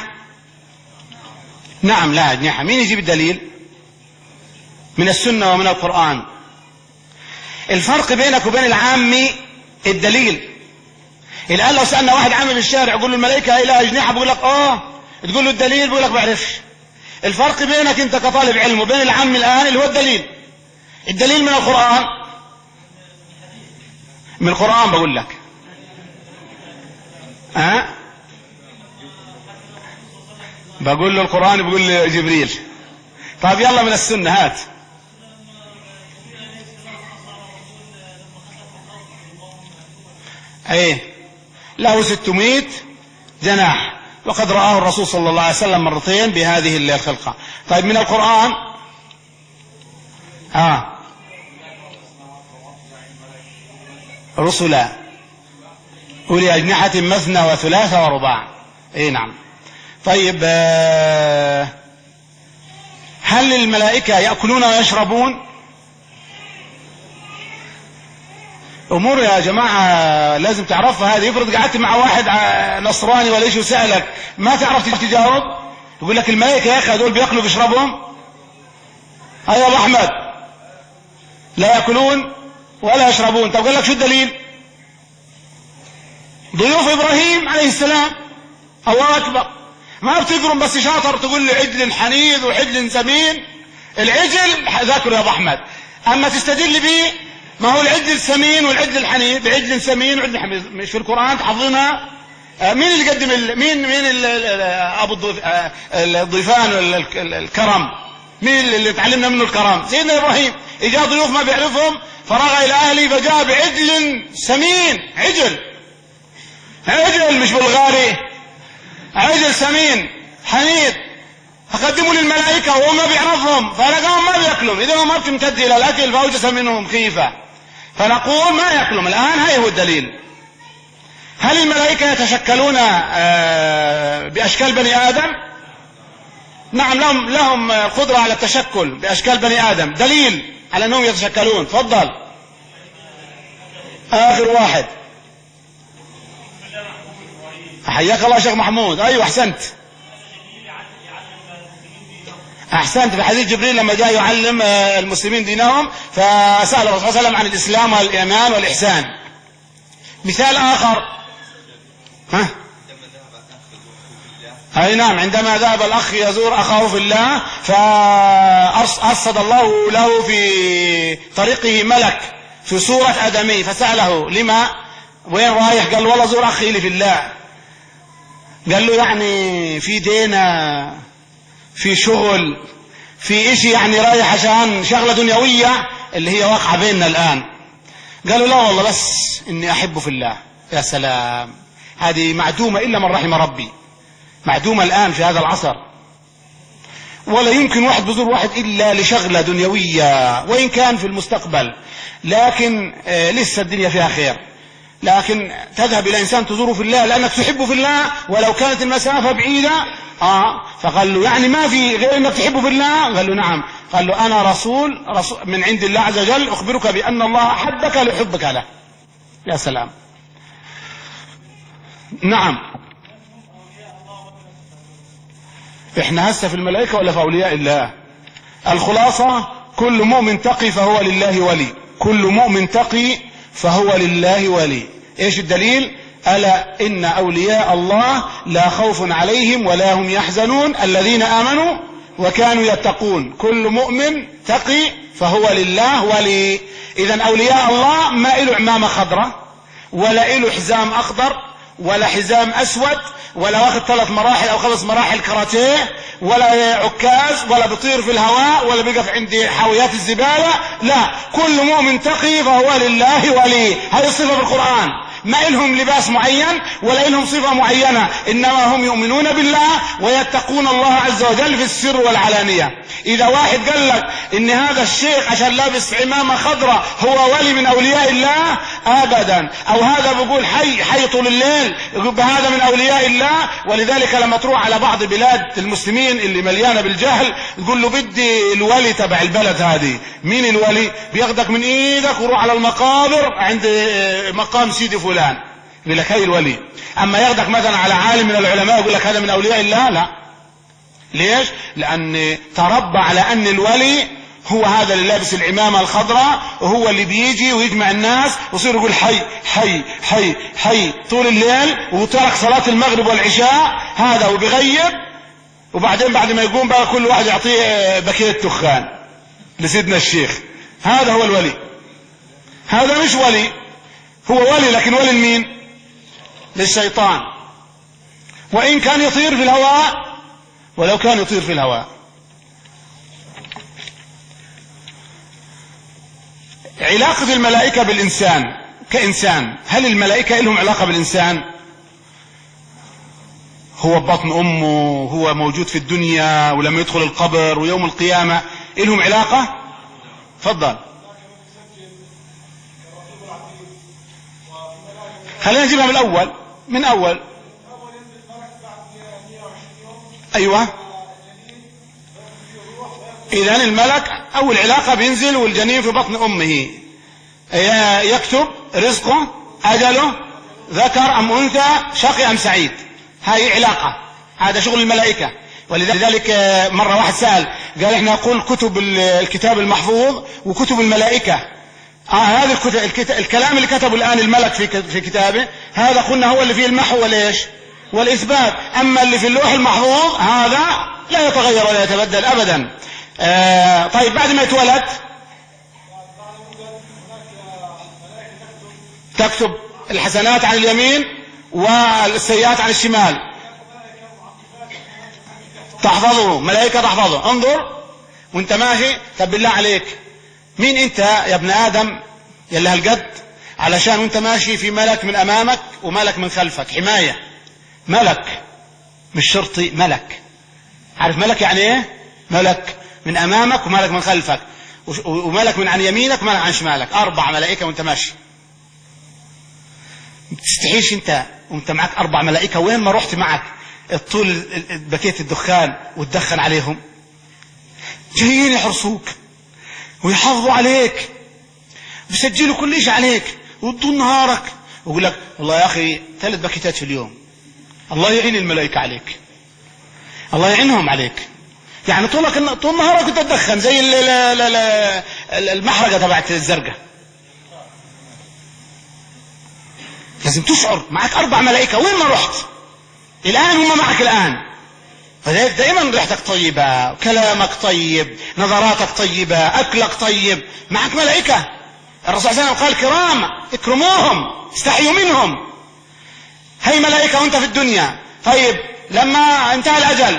نعم لها أجنحة. مين يجيب الدليل؟ من السنة ومن القرآن. الفرق بينك وبين العامي الدليل. الآن لو سألنا واحد عامي بالشارع يقول له الملائكة لها أجنحة، بيقول لك آه، تقول له الدليل بيقول لك بعرفش. الفرق بينك أنت كطالب علم وبين العامي الآن اللي هو الدليل. الدليل من القرآن، من القرآن بقول لك ها أه؟ بقول له القرآن، بقول له جبريل. طيب يلا من السنة هات. ايه له ستمائة جناح، وقد رآه الرسول صلى الله عليه وسلم مرتين بهذه الخلقة. طيب من القرآن ها رسلا أولي أجنحة مثنى وثلاث ورباع. ايه نعم. طيب هل الملائكة يأكلون ويشربون؟ امور يا جماعة لازم تعرفها هذه. يفرض قعدت مع واحد نصراني ولا ايش وسألك ما تعرف تجاوب، يقول لك الملائكة يا اخي هذول بياكلوا وبيشربوا. هيا يا ابو احمد، لا يأكلون ولا يشربون. طب قال لك شو الدليل؟ ضيوف ابراهيم عليه السلام. الله اكبر. ما بتقرم بس شاطر تقول لي عجل حنيذ وعجل سمين. العجل ذاكره يا ابو احمد، اما تستدل به ما هو العجل السمين والعجل الحنيذ بعجل سمين وعجل حنيذ مش في القرآن تحفظنا. مين اللي قدم ال... مين مين ال... ابو الضيف... الضيفان الكرم؟ مين اللي تعلمنا منه الكرم؟ سيدنا ابراهيم. اجا ضيوف ما بيعرفهم فرغى الى اهله فجاء بعجل سمين. عجل عجل مش بلغاري، عجل سمين حنيذ، فقدموا للملائكة وهم ما بيعرفهم فلقاهم ما بيأكلهم. إذا ما بتمتد إلى الأكل فأوجس منهم خيفة، فنقول ما يأكلهم. الآن هاي هو الدليل. هل الملائكة يتشكلون بأشكال بني آدم؟ نعم لهم لهم قدرة على التشكل بأشكال بني آدم. دليل على أنهم يتشكلون. تفضل آخر واحد. حياك الله شيخ محمود. أيوة أحسنت أحسنت. في حديث جبريل لما جاء يعلم المسلمين دينهم فسأل الرسول صلى الله عليه وسلم عن الإسلام والإيمان والإحسان. مثال آخر ها؟ أي نعم، عندما ذهب الأخ يزور أخاه في الله فأرصد الله له في طريقه ملك في صورة آدمي فسأله لما وين رايح؟ قال والله زور أخي لي في الله. قال له يعني في دينا في شغل في اشي يعني رايح عشان شغلة دنيوية اللي هي واقعة بيننا الآن؟ قالوا لا والله بس اني احبه في الله. يا سلام، هذه معدومة الا من رحم ربي، معدومة الآن في هذا العصر. ولا يمكن واحد بزور واحد الا لشغلة دنيوية وان كان في المستقبل، لكن آه لسه الدنيا فيها خير. لكن تذهب الى انسان تزوره في الله لانك تحبه في الله ولو كانت المسافة بعيدة. اه فقال له يعني ما في غير انك تحبه في الله؟ قال له نعم. قال له انا رسول, رسول من عند الله عز وجل اخبرك بان الله احبك لحبك له. يا سلام. نعم. احنا هسه في الملائكة ولا في اولياء الله؟ الخلاصة كل مؤمن تقي فهو لله ولي، كل مؤمن تقي فهو لله ولي. ايش الدليل؟ ألا إن أولياء الله لا خوف عليهم ولا هم يحزنون الذين آمنوا وكانوا يتقون. كل مؤمن تقي فهو لله ولي. إذن أولياء الله ما إله عمامة خضراء ولا إله حزام أخضر ولا حزام أسود ولا واخد ثلاث مراحل أو خمس مراحل كاراتيه ولا عكاز ولا بيطير في الهواء ولا بيقف عند حاويات الزبالة. لا، كل مؤمن تقي فهو لله ولي. هذه الصفة بالقرآن. ما إلهم لباس معين ولا إلهم صفة معينة، إنما هم يؤمنون بالله ويتقون الله عز وجل في السر والعلانية. إذا واحد قال لك إن هذا الشيخ عشان لابس عمامة خضراء هو ولي من أولياء الله، أبدا. أو هذا بيقول حي حي طول الليل، يقول هذا من أولياء الله. ولذلك لما تروح على بعض بلاد المسلمين اللي مليانة بالجهل تقول له بدي الولي تبع البلد هذه. مين الولي؟ بياخدك من ايدك وروح على المقابر عند مقام سيدي فلان، يقول لك هاي الولي. اما ياخدك مثلا على عالم من العلماء يقول لك هذا من اولياء الله، لا. ليش؟ لان تربى على ان الولي هو هذا اللي لابس العمامة الخضراء، وهو اللي بيجي ويجمع الناس ويصير يقول حي حي حي حي طول الليل، وترك صلاة المغرب والعشاء هذا وبيغيب، وبعدين بعد ما يقوم بقى كل واحد يعطيه بكيت دخان لسيدنا الشيخ. هذا هو الولي. هذا مش ولي، هو ولي لكن ولي لمين؟ للشيطان. وإن كان يطير في الهواء، ولو كان يطير في الهواء. علاقة الملائكة بالإنسان كإنسان، هل الملائكة لهم علاقة بالإنسان؟ هو ببطن أمه، هو موجود في الدنيا، ولما يدخل القبر ويوم القيامة لهم علاقة؟ تفضل. خلينا نجيبها من الأول من أول أيوة. إذن الملك أول علاقة بينزل والجنين في بطن أمه يكتب رزقه أجله ذكر أم أنثى شقي أم سعيد. هاي علاقة، هذا شغل الملائكة. ولذلك مرة واحد سأل قال احنا نقول كتب الكتاب المحفوظ وكتب الملائكة. آه هذا الكتاب الكتاب الكلام اللي كتبه الآن الملك في في كتابه هذا قلنا هو اللي فيه المحو وليش والإثبات. أما اللي في اللوح المحفوظ هذا لا يتغير ولا يتبدل أبدا. آه طيب بعد ما يتولد تكتب الحسنات عن اليمين والسيئات عن الشمال، تحفظه ملائكة تحفظه. انظر وانت ماشي، طب بالله عليك مين انت يا ابن آدم يلي هالقد علشان وانت ماشي في ملك من امامك وملك من خلفك حماية؟ ملك مش شرطي، ملك. عارف ملك يعني ايه؟ ملك من امامك وملك من خلفك وملك من عن يمينك وملك عن شمالك، اربع ملائكة وانت ماشي. تستحيش انت وانت معك اربع ملائكة؟ وين ما رحت معك الطول بكيت الدخان وتدخن عليهم، جايين يحرصوك ويحافظوا عليك ويسجلوا كل شيء عليك ويضوا نهارك، ويقول لك والله يا اخي ثلاث بكيتات في اليوم. الله يعين الملائكة عليك، الله يعينهم عليك. يعني طولك طول نهارك انت تدخن زي المحرقة تبعت الزرقاء. لازم تشعر معك اربع ملائكة وين ما رحت الان هم معك الان. فذلك دائما ريحتك طيبة، كلامك طيب، نظراتك طيبة، اكلك طيب، معك ملائكة. الرسول صلى الله عليه وسلم قال كرام اكرموهم استحيوا منهم. هي ملائكة وانت في الدنيا. طيب لما انتهى الاجل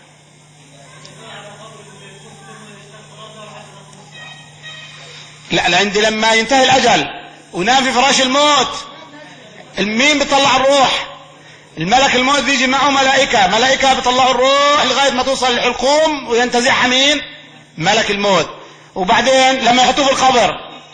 لا لا عندي لما ينتهي الاجل ونام في فراش الموت، مين بيطلع الروح؟ الملك الموت بيجي معه ملائكة، ملائكة بيطلعوا الروح لغاية ما توصل للحلقوم وينتزعها مين؟ ملك الموت. وبعدين لما يحطوه في القبر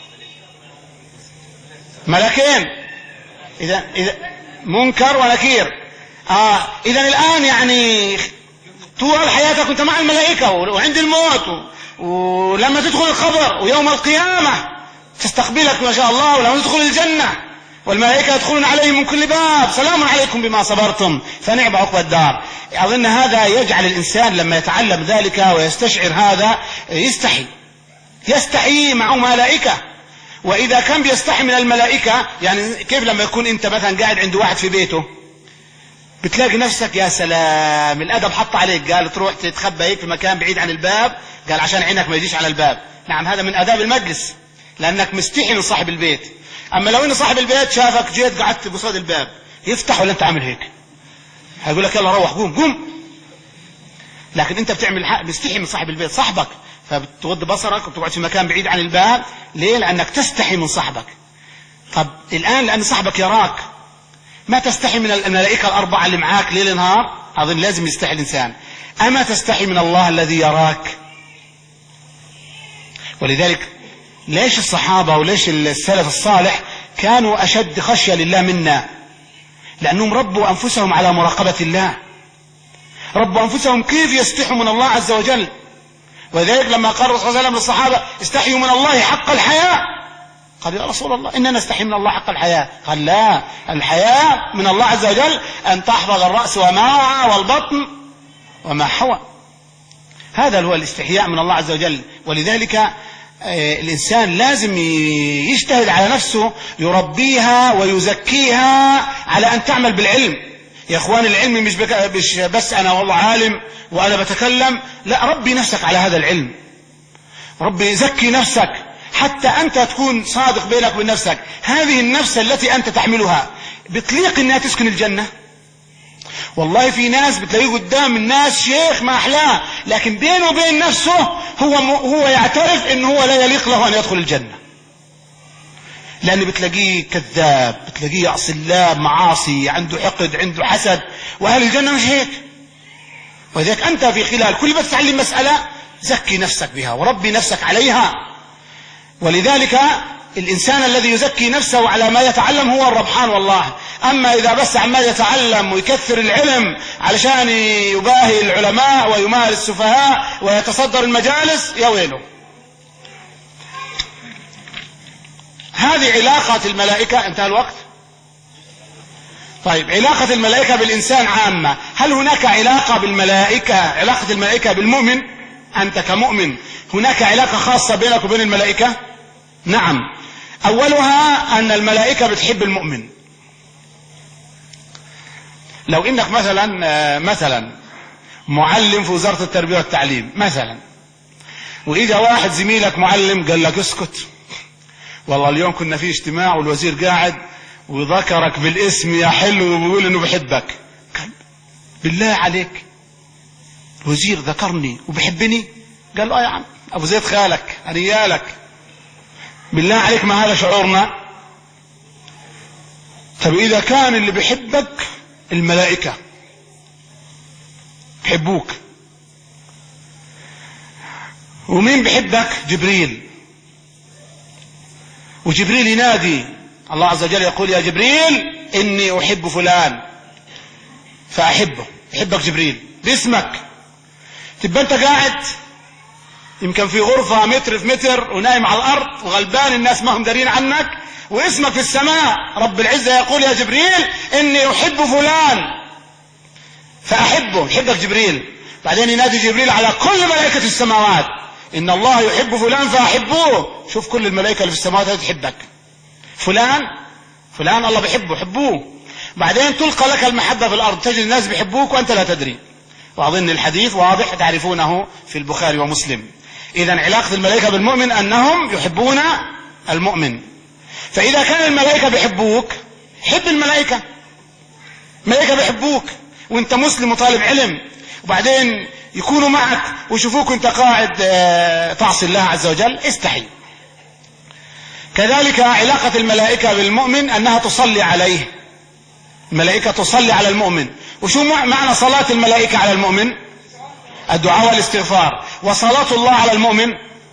ملكين، إذا إذا منكر ونكير. آه إذا الآن يعني طول حياتك كنت مع الملائكة وعند الموت، ولما تدخل القبر ويوم القيامة تستقبلك ما شاء الله، ولما تدخل الجنة والملائكة يدخلون عليهم من كل باب سلام عليكم بما صبرتم فنعم عقبى الدار. أظن هذا يجعل الإنسان لما يتعلم ذلك ويستشعر هذا يستحي يستحي معه ملائكة. وإذا كان بيستحي من الملائكة، يعني كيف لما يكون أنت مثلا قاعد عند واحد في بيته بتلاقي نفسك يا سلام الأدب حط عليك، قال تروح تتخبى هيك في مكان بعيد عن الباب، قال عشان عينك ما يجيش على الباب. نعم هذا من آداب المجلس لأنك مستحي من صاحب البيت. أما لو إن صاحب البيت شافك جيت قعدت بصاد الباب يفتح ولا أنت عامل هيك هيقول لك يلا روح قوم قوم. لكن أنت بتعمل حق مستحي من صاحب البيت صاحبك، فبتغض بصرك وبتقعد في مكان بعيد عن الباب. ليه؟ لأنك تستحي من صاحبك. طب الآن لأن صاحبك يراك ما تستحي من الملائكة الأربعة اللي معاك ليل نهار؟ أظن لازم يستحي الإنسان. أما تستحي من الله الذي يراك؟ ولذلك ليش الصحابة وليش السلف الصالح كانوا أشد خشية لله منا؟ لأنهم ربوا أنفسهم على مراقبة الله، ربوا أنفسهم كيف يستحوا من الله عز وجل. وذلك لما قال الرسول صلى الله عليه وسلم للصحابة استحيوا من الله حق الحياة، قال يا رسول الله إننا نستحي من الله حق الحياة. قال لا، الحياة من الله عز وجل أن تحفظ الرأس وما وعى والبطن وما حوى. هذا هو الاستحياء من الله عز وجل. ولذلك الإنسان لازم يجتهد على نفسه يربيها ويزكيها على أن تعمل بالعلم. يا أخوان العلم مش بس أنا والله عالم وأنا بتكلم، لا، ربي نفسك على هذا العلم، ربي زكي نفسك حتى أنت تكون صادق بينك وبين نفسك. هذه النفس التي أنت تحملها بتليق أنها تسكن الجنة؟ والله في ناس بتلاقيه قدام الناس شيخ ما أحلاه، لكن بينه وبين نفسه هو هو يعترف أنه هو لا يليق له أن يدخل الجنة، لأن بتلاقيه كذاب، بتلاقيه يعصي الله، معاصي، عنده حقد، عنده حسد. وأهل الجنة مش هيك. وذلك أنت في خلال كل ما تتعلم مسألة زكي نفسك بها وربي نفسك عليها. ولذلك الإنسان الذي يزكي نفسه على ما يتعلم هو الربحان والله. أما إذا بس عمال يتعلم ويكثر العلم علشان يباهي العلماء ويمارس السفهاء ويتصدر المجالس، يا ويله. هذه علاقة الملائكة. انتهى الوقت. طيب، علاقة الملائكة بالإنسان عامة. هل هناك علاقة بالملائكة، علاقة الملائكة بالمؤمن؟ أنت كمؤمن هناك علاقة خاصة بينك وبين الملائكة؟ نعم. أولها أن الملائكة بتحب المؤمن. لو إنك مثلا مثلا معلم في وزارة التربية والتعليم مثلا، وإذا واحد زميلك معلم قال لك اسكت، والله اليوم كنا في اجتماع والوزير قاعد وذكرك بالاسم يا حلو وبيقول انه بحبك، بالله عليك الوزير ذكرني وبحبني؟ قال له اه يا عم ابو زيد خالك هنيالك، بالله عليك ما هذا شعورنا؟ طب اذا كان اللي بيحبك الملائكة بحبوك، ومين بحبك؟ جبريل. وجبريل ينادي الله عز وجل يقول يا جبريل إني أحب فلان فأحبه، يحبك جبريل باسمك. تبقى أنت قاعد يمكن في غرفة متر في متر ونايم على الأرض وغلبان، الناس ما هم دارين عنك، واسمك في السماء، رب العزة يقول يا جبريل إني أحب فلان فأحبه، يحبك جبريل. بعدين ينادي جبريل على كل ملائكة السماوات إن الله يحب فلان فأحبوه. شوف كل الملائكة اللي في السماوات تحبك. فلان فلان الله بيحبه، حبوه. بعدين تلقى لك المحبة في الأرض، تجد الناس بيحبوك وأنت لا تدري. وأظن الحديث واضح تعرفونه في البخاري ومسلم. إذن علاقة الملائكة بالمؤمن أنهم يحبون المؤمن. فإذا كان الملائكة بيحبوك حب الملائكة. الملائكة بيحبوك وأنت مسلم وطالب علم، وبعدين يكونوا معك ويشوفوك وانت قاعد تعصي الله عز وجل، استحي. كذلك علاقة الملائكة بالمؤمن أنها تصلي عليه. الملائكة تصلي على المؤمن. وشو معنى صلاة الملائكة على المؤمن؟ الدعاء والاستغفار. وصلاة الله على المؤمن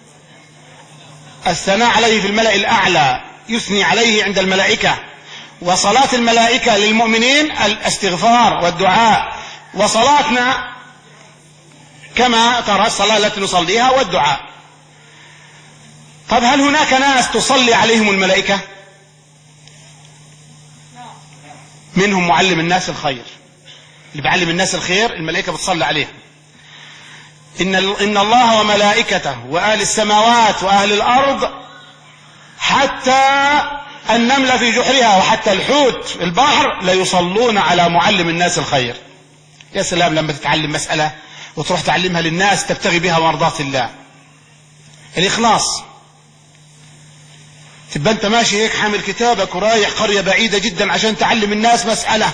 الثناء عليه في الملأ الأعلى، يثني عليه عند الملائكة. وصلاة الملائكة للمؤمنين الاستغفار والدعاء. وصلاتنا كما ترى الصلاة التي نصليها والدعاء. طب هل هناك ناس تصلي عليهم الملائكة؟ منهم معلم الناس الخير، اللي بيعلم الناس الخير الملائكة بتصلي عليه. إن, إن الله وملائكته وأهل السماوات وأهل الأرض حتى النملة في جحرها وحتى الحوت في البحر ليصلون على معلم الناس الخير. يا سلام لما تتعلم مسألة وتروح تعلمها للناس تبتغي بها مرضات الله. الإخلاص. تبقى أنت ماشي هيك حامل كتابك ورايح قرية بعيدة جدا عشان تعلم الناس مسألة.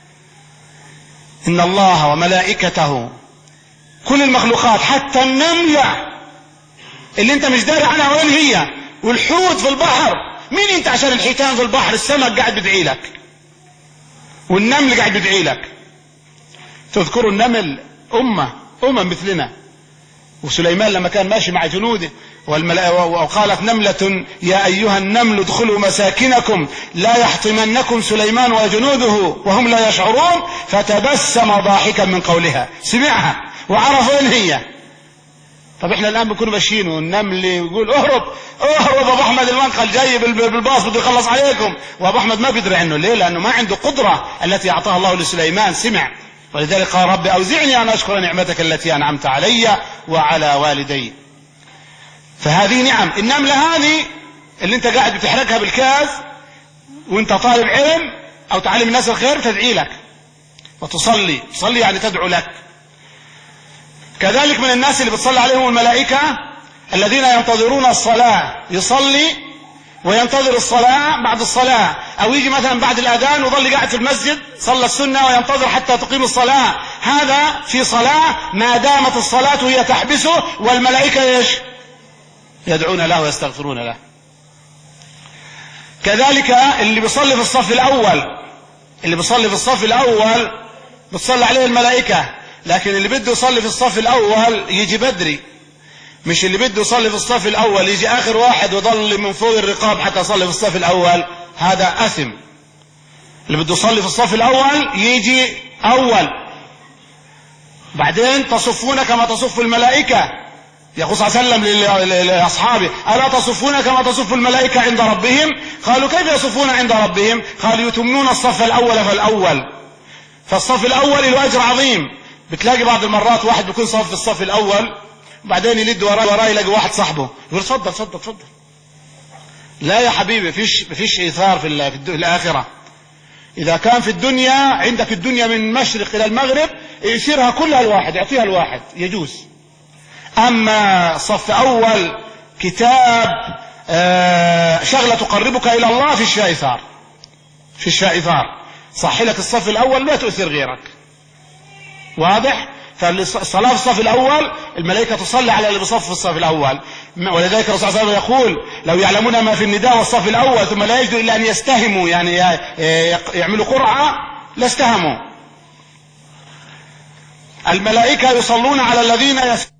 إن الله وملائكته كل المخلوقات حتى النملة اللي أنت مش داري عنها وين هي، والحوت في البحر مين انت عشان الحيتان في البحر السمك قاعد بدعي لك والنمل قاعد بدعي لك. تذكروا النمل أمة أمم مثلنا. وسليمان لما كان ماشي مع جنوده وقالت نملة يا أيها النمل ادخلوا مساكنكم لا يحطمنكم سليمان وجنوده وهم لا يشعرون فتبسم ضاحكا من قولها. سمعها وعرف وين هي. طب احنا الآن بنكون ماشيين والنمل يقول اهرب اهرب ابو احمد المنقل جاي بالباص بده يخلص عليكم، وابو احمد ما بيدري عنه. ليه؟ لانه ما عنده قدرة التي اعطاها الله لسليمان. سمع. ولذلك قال رب اوزعني ان اشكر نعمتك التي انعمت علي وعلى والدي. فهذه نعم. النملة هذه اللي انت قاعد بتحركها بالكاس وانت طالب علم او تعلم الناس الخير تدعي لك وتصلي. تصلي يعني تدعو لك. كذلك من الناس اللي بتصلي عليهم الملائكة الذين ينتظرون الصلاة، يصلي وينتظر الصلاة بعد الصلاة، او يجي مثلا بعد الاذان وظل قاعد في المسجد صلى السنة وينتظر حتى تقيم الصلاة. هذا في صلاة ما دامت الصلاة هي تحبسه والملائكة ايش؟ يدعون له ويستغفرون له. كذلك اللي بيصلي في الصف الاول، اللي بيصلي في الصف الاول بتصلي عليه الملائكة. لكن اللي بده يصلي في الصف الاول يجي بدري، مش اللي بده يصلي في الصف الاول يجي اخر واحد ويضل من فوق الرقاب حتى يصلي في الصف الاول. هذا اثم. اللي بده يصلي في الصف الاول يجي اول. بعدين تصفون كما تصف الملائكة. يقول صلى الله عليه وسلم لاصحابه الا تصفون كما تصف الملائكة عند ربهم؟ قالوا كيف يصفون عند ربهم؟ قالوا يتمنون الصف الاول فالاول. فالصف الاول له اجر عظيم. بتلاقي بعض المرات واحد بيكون صف في الصف الاول بعدين يلد وراه وراه يلاقي واحد صاحبه يقول تفضل تفضل تفضل. لا يا حبيبي، فيش فيش ايثار في الاخره. اذا كان في الدنيا عندك الدنيا من المشرق الى المغرب يشيرها كلها الواحد، يعطيها الواحد، يجوز. اما صف اول كتاب آه شغله تقربك الى الله فيش فيها ايثار، فيش فيها ايثار. صح لك الصف الاول لا تؤثر غيرك. واضح؟ فالصلاة في الصف الأول الملائكة تصلي على اللي بصف في الصف الأول. ولذلك الرسول صلى الله عليه وسلم يقول لو يعلمون ما في النداء والصف الأول ثم لا يجدوا إلا أن يستهموا، يعني يعملوا قرعة لاستهموا. الملائكة يصلون على الذين يس